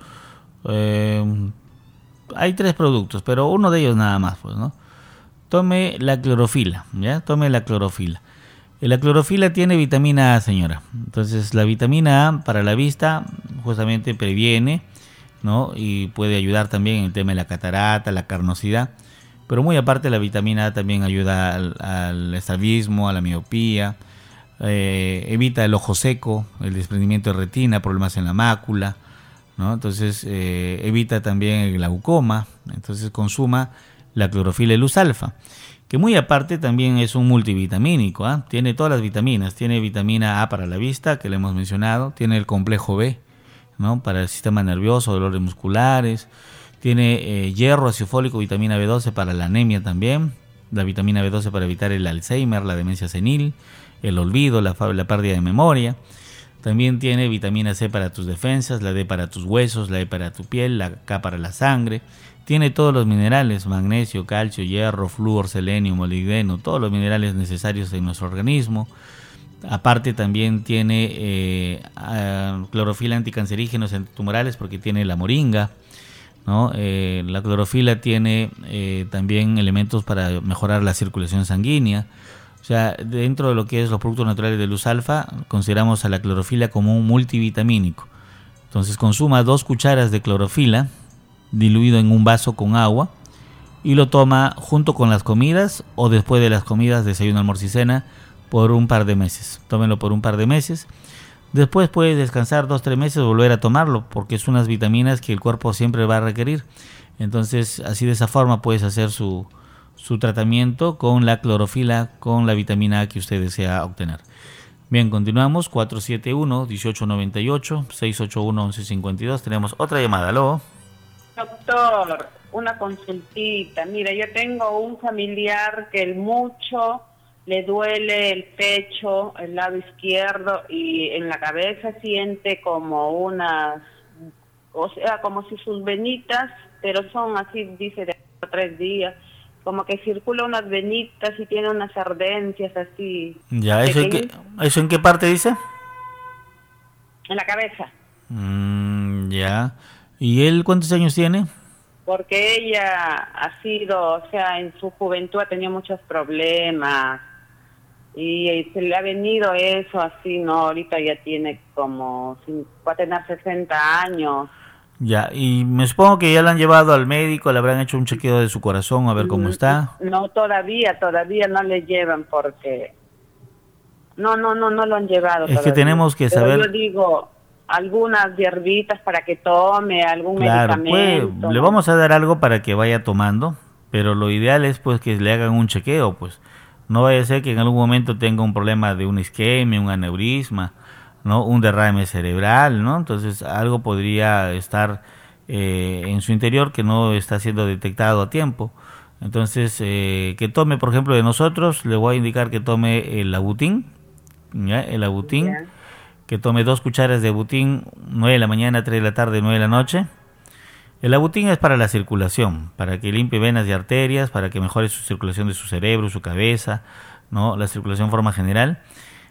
hay 3 productos, pero uno de ellos nada más, pues, ¿no? Tome la clorofila, ¿ya? Tome la clorofila. La clorofila tiene vitamina A, señora. Entonces, la vitamina A para la vista justamente previene, ¿no? Y puede ayudar también en el tema de la catarata, la carnosidad. Pero muy aparte, la vitamina A también ayuda al estrabismo, a la miopía, evita el ojo seco, el desprendimiento de retina, problemas en la mácula, ¿no? Entonces, evita también el glaucoma. Entonces, consuma la clorofila de Luz Alfa, que muy aparte también es un multivitamínico, ¿eh? Tiene todas las vitaminas, tiene vitamina A para la vista, que le hemos mencionado, tiene el complejo B, ¿no? Para el sistema nervioso, dolores musculares, tiene hierro, ácido fólico, vitamina B12 para la anemia también, la vitamina B12 para evitar el Alzheimer, la demencia senil, el olvido, la pérdida de memoria. También tiene vitamina C para tus defensas, la D para tus huesos, la E para tu piel, la K para la sangre. Tiene todos los minerales, magnesio, calcio, hierro, flúor, selenio, molibdeno, todos los minerales necesarios en nuestro organismo. Aparte también tiene clorofila anticancerígenos, antitumorales, porque tiene la moringa, ¿no? La clorofila tiene también elementos para mejorar la circulación sanguínea. O sea, dentro de lo que es los productos naturales de Luz Alfa, consideramos a la clorofila como un multivitamínico. Entonces consuma 2 cucharas de clorofila diluido en un vaso con agua y lo toma junto con las comidas o después de las comidas, desayuno, almuerzo y cena, por un par de meses. Tómenlo por un par de meses. Después puedes descansar 2-3 meses, volver a tomarlo, porque es unas vitaminas que el cuerpo siempre va a requerir. Entonces, así de esa forma puedes hacer su tratamiento con la clorofila, con la vitamina A que usted desea obtener. Bien, continuamos. 471-1898, 681-1152. Tenemos otra llamada. ¿Aló? Doctor, una consultita. Mira, yo tengo un familiar que mucho le duele el pecho, el lado izquierdo, y en la cabeza siente como como si sus venitas, pero son así, dice, de 3 días, como que circula unas venitas y tiene unas ardencias así. Ya, ¿eso en qué parte dice? En la cabeza. Ya. ¿Y él cuántos años tiene? Porque ella ha sido, o sea, en su juventud ha tenido muchos problemas y se le ha venido eso así, ¿no? Ahorita ya tiene como, va a tener 60 años. Ya, y me supongo que ya la han llevado al médico, le habrán hecho un chequeo de su corazón a ver cómo está. No, todavía no le llevan porque no lo han llevado. Es que tenemos que saber. Pero yo digo, algunas hierbitas para que tome, algún medicamento. Pues, le vamos a dar algo para que vaya tomando, pero lo ideal es pues que le hagan un chequeo, pues. No vaya a ser que en algún momento tenga un problema de una isquemia, un aneurisma, ¿no? Un derrame cerebral, ¿no? Entonces algo podría estar en su interior que no está siendo detectado a tiempo. Entonces que tome, por ejemplo, de nosotros, le voy a indicar que tome el Abutin, ¿ya? El Abutin, yeah. Que tome 2 cucharas de Abutin, 9 de la mañana, 3 de la tarde, 9 de la noche. El Abutin es para la circulación, para que limpie venas y arterias, para que mejore su circulación de su cerebro, su cabeza, ¿no? La circulación en forma general.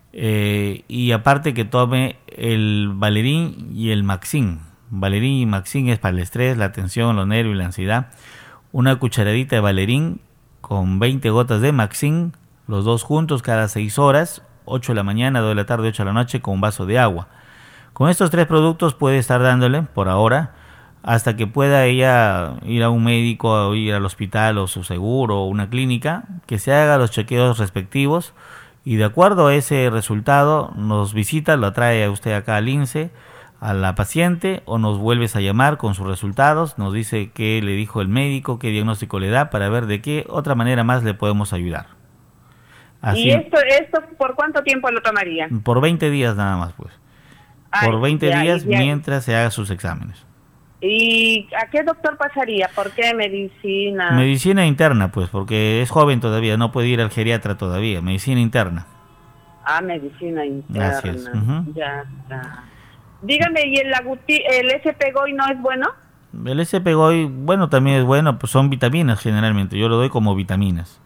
Y aparte que tome el Valerín y el Maxin. Valerín y Maxin es para el estrés, la tensión, los nervios y la ansiedad. Una cucharadita de Valerín con 20 gotas de Maxin, los dos juntos cada 6 horas, 8 de la mañana, 2 de la tarde, 8 de la noche, con un vaso de agua. Con estos 3 productos puede estar dándole por ahora hasta que pueda ella ir a un médico o ir al hospital o su seguro o una clínica, que se haga los chequeos respectivos y de acuerdo a ese resultado nos visita, lo trae a usted acá al INSE, a la paciente, o nos vuelves a llamar con sus resultados, nos dice qué le dijo el médico, qué diagnóstico le da, para ver de qué otra manera más le podemos ayudar. Así, ¿y esto por cuánto tiempo lo tomaría? Por 20 días nada más, pues. Por 20 días mientras se haga sus exámenes. ¿Y a qué doctor pasaría? ¿Por qué medicina? Medicina interna, pues, porque es joven todavía, no puede ir al geriatra todavía. Medicina interna. Medicina interna. Así es. Ya está. Dígame, ¿y el SP-GOI no es bueno? El SP-GOI, bueno, también es bueno, pues son vitaminas generalmente. Yo lo doy como vitaminas.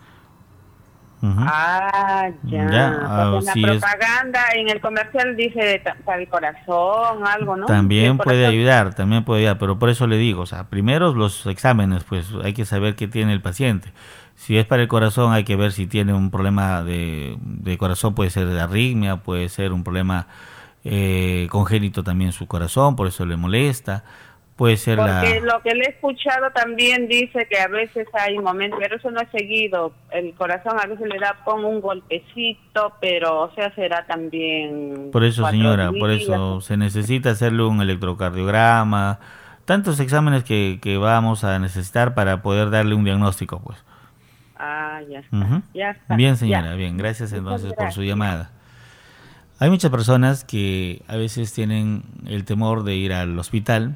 Ya. En la propaganda, en el comercial dice para el corazón, algo, ¿no? También puede ayudar, pero por eso le digo, o sea, primero los exámenes, pues hay que saber qué tiene el paciente. Si es para el corazón, hay que ver si tiene un problema de corazón, puede ser de arritmia, puede ser un problema congénito también su corazón, por eso le molesta. Puede ser porque lo que le he escuchado también dice que a veces hay momentos, pero eso no es seguido, el corazón a veces le da como un golpecito, pero o sea, será también... Por eso, señora, por eso se necesita hacerle un electrocardiograma, tantos exámenes que vamos a necesitar para poder darle un diagnóstico, pues. Ya está, ya está. Bien, señora, bien, gracias entonces por su llamada. Hay muchas personas que a veces tienen el temor de ir al hospital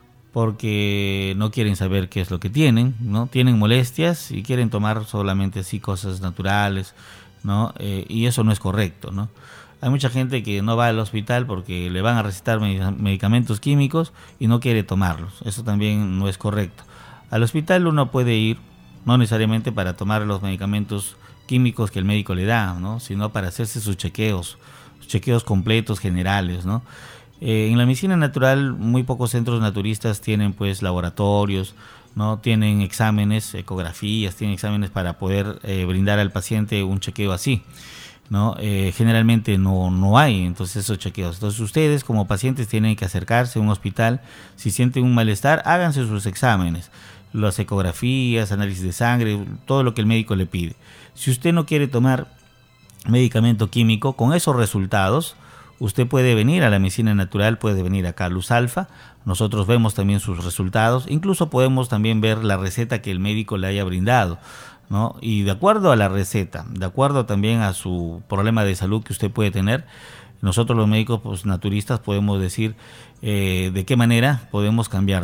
porque no quieren saber qué es lo que tienen, ¿no? Tienen molestias y quieren tomar solamente así cosas naturales, ¿no? Y eso no es correcto, ¿no? Hay mucha gente que no va al hospital porque le van a recetar medicamentos químicos y no quiere tomarlos. Eso también no es correcto. Al hospital uno puede ir, no necesariamente para tomar los medicamentos químicos que el médico le da, ¿no? Sino para hacerse sus chequeos completos, generales, ¿no? En la medicina natural, muy pocos centros naturistas tienen pues laboratorios, ¿no? Tienen exámenes, ecografías, tienen exámenes para poder brindar al paciente un chequeo así, ¿no? Generalmente no hay entonces esos chequeos. Entonces ustedes como pacientes tienen que acercarse a un hospital. Si sienten un malestar, háganse sus exámenes, las ecografías, análisis de sangre, todo lo que el médico le pide. Si usted no quiere tomar medicamento químico, con esos resultados usted puede venir a la medicina natural, puede venir acá a Luz Alfa, nosotros vemos también sus resultados, incluso podemos también ver la receta que el médico le haya brindado, ¿no? Y de acuerdo a la receta, de acuerdo también a su problema de salud que usted puede tener, nosotros los médicos pues, naturistas podemos decir de qué manera podemos cambiar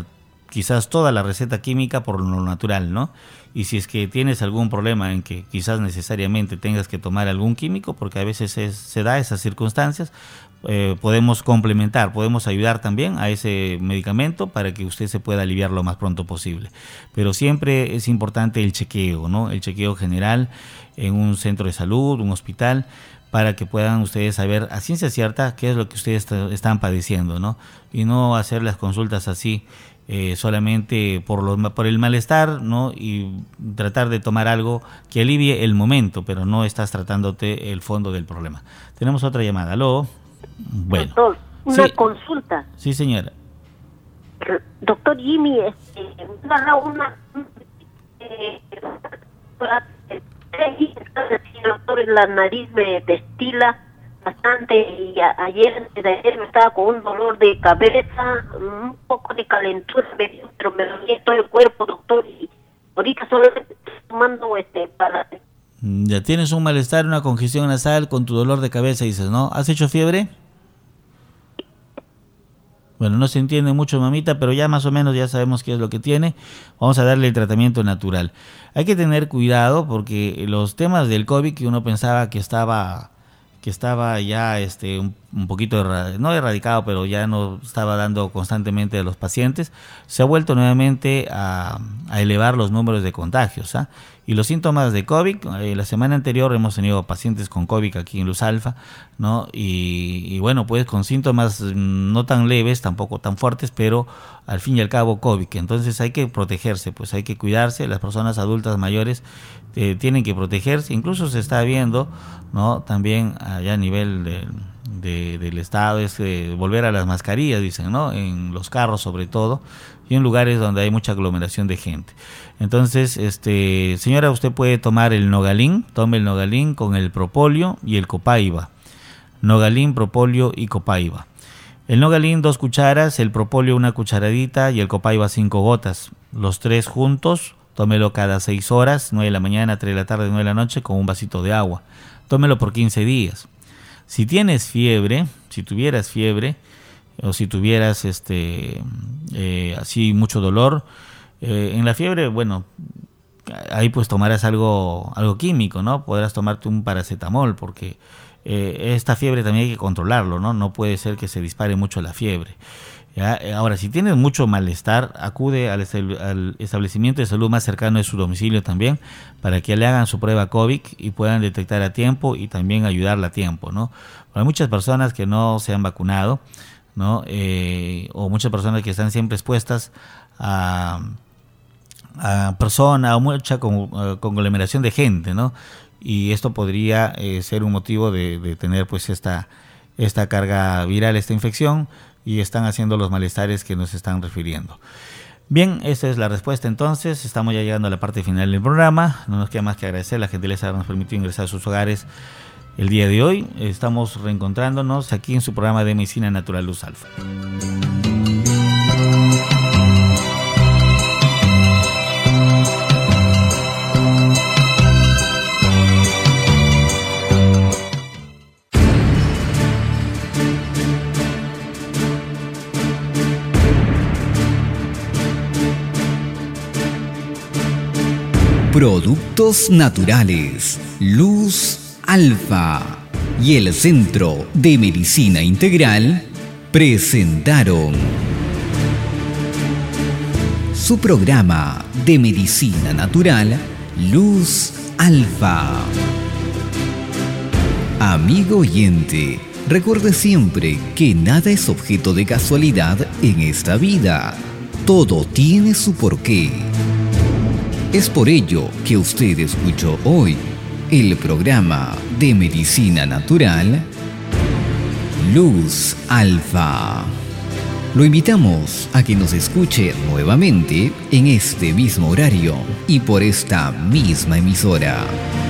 quizás toda la receta química por lo natural, ¿no? Y si es que tienes algún problema en que quizás necesariamente tengas que tomar algún químico, porque a veces se da esas circunstancias, podemos complementar, podemos ayudar también a ese medicamento para que usted se pueda aliviar lo más pronto posible. Pero siempre es importante el chequeo, ¿no? El chequeo general en un centro de salud, un hospital, para que puedan ustedes saber a ciencia cierta qué es lo que ustedes están padeciendo, ¿no? Y no hacer las consultas así solamente por el malestar, ¿no? Y tratar de tomar algo que alivie el momento, pero no estás tratándote el fondo del problema. Tenemos otra llamada. ¿Aló? Bueno. Doctor, una consulta. Sí, señora. Doctor Jimmy, doctor, la nariz me destila bastante y ayer me estaba con un dolor de cabeza, un poco de calentura, pero me dolía todo el cuerpo, doctor, y ahorita solamente estoy tomando para... Ya tienes un malestar, una congestión nasal con tu dolor de cabeza, dices, ¿no? ¿Has hecho fiebre? Bueno, no se entiende mucho, mamita, pero ya más o menos ya sabemos qué es lo que tiene. Vamos a darle el tratamiento natural. Hay que tener cuidado porque los temas del COVID que uno pensaba que estaba ya un poquito, no erradicado, pero ya no estaba dando constantemente a los pacientes, se ha vuelto nuevamente a elevar los números de contagios, ¿ah? Y los síntomas de COVID, la semana anterior hemos tenido pacientes con COVID aquí en Luz Alfa, ¿no? Y bueno, pues con síntomas no tan leves, tampoco tan fuertes, pero al fin y al cabo COVID. Entonces hay que protegerse, pues hay que cuidarse. Las personas adultas mayores tienen que protegerse. Incluso se está viendo, ¿no? También allá a nivel del Estado es volver a las mascarillas, dicen, ¿no? En los carros sobre todo, y en lugares donde hay mucha aglomeración de gente. Entonces, señora, usted puede tomar el Nogalin, tome el Nogalin con el Propolio y el Copaiba. Nogalin, Propolio y Copaiba. El Nogalin 2 cucharas, el Propolio 1 cucharadita y el Copaiba 5 gotas. Los 3 juntos, tómelo cada 6 horas, 9 de la mañana, 3 de la tarde, 9 de la noche, con un vasito de agua. Tómelo por 15 días. Si tienes fiebre, si tuvieras fiebre, o si tuvieras así mucho dolor, en la fiebre, bueno, ahí pues tomarás algo químico, ¿no? Podrás tomarte un paracetamol, porque esta fiebre también hay que controlarlo, ¿no? No puede ser que se dispare mucho la fiebre. ¿Ya? Ahora, si tienes mucho malestar, acude al establecimiento de salud más cercano de su domicilio también, para que le hagan su prueba COVID y puedan detectar a tiempo y también ayudarla a tiempo, ¿no? Hay muchas personas que no se han vacunado, ¿no? O muchas personas que están siempre expuestas a personas, a mucha conglomeración de gente, ¿no? Y esto podría ser un motivo de tener pues esta carga viral, esta infección, y están haciendo los malestares que nos están refiriendo. Bien, esta es la respuesta entonces. Estamos ya llegando a la parte final del programa. No nos queda más que agradecer la gentileza de habernos permitido ingresar a sus hogares el día de hoy. Estamos reencontrándonos aquí en su programa de Medicina Natural Luz Alfa. Productos naturales, Luz Alfa y el Centro de Medicina Integral presentaron su programa de medicina natural, Luz Alfa. Amigo oyente, recuerde siempre que nada es objeto de casualidad en esta vida. Todo tiene su porqué. Es por ello que usted escuchó hoy el programa de medicina natural Luz Alfa. Lo invitamos a que nos escuche nuevamente en este mismo horario y por esta misma emisora.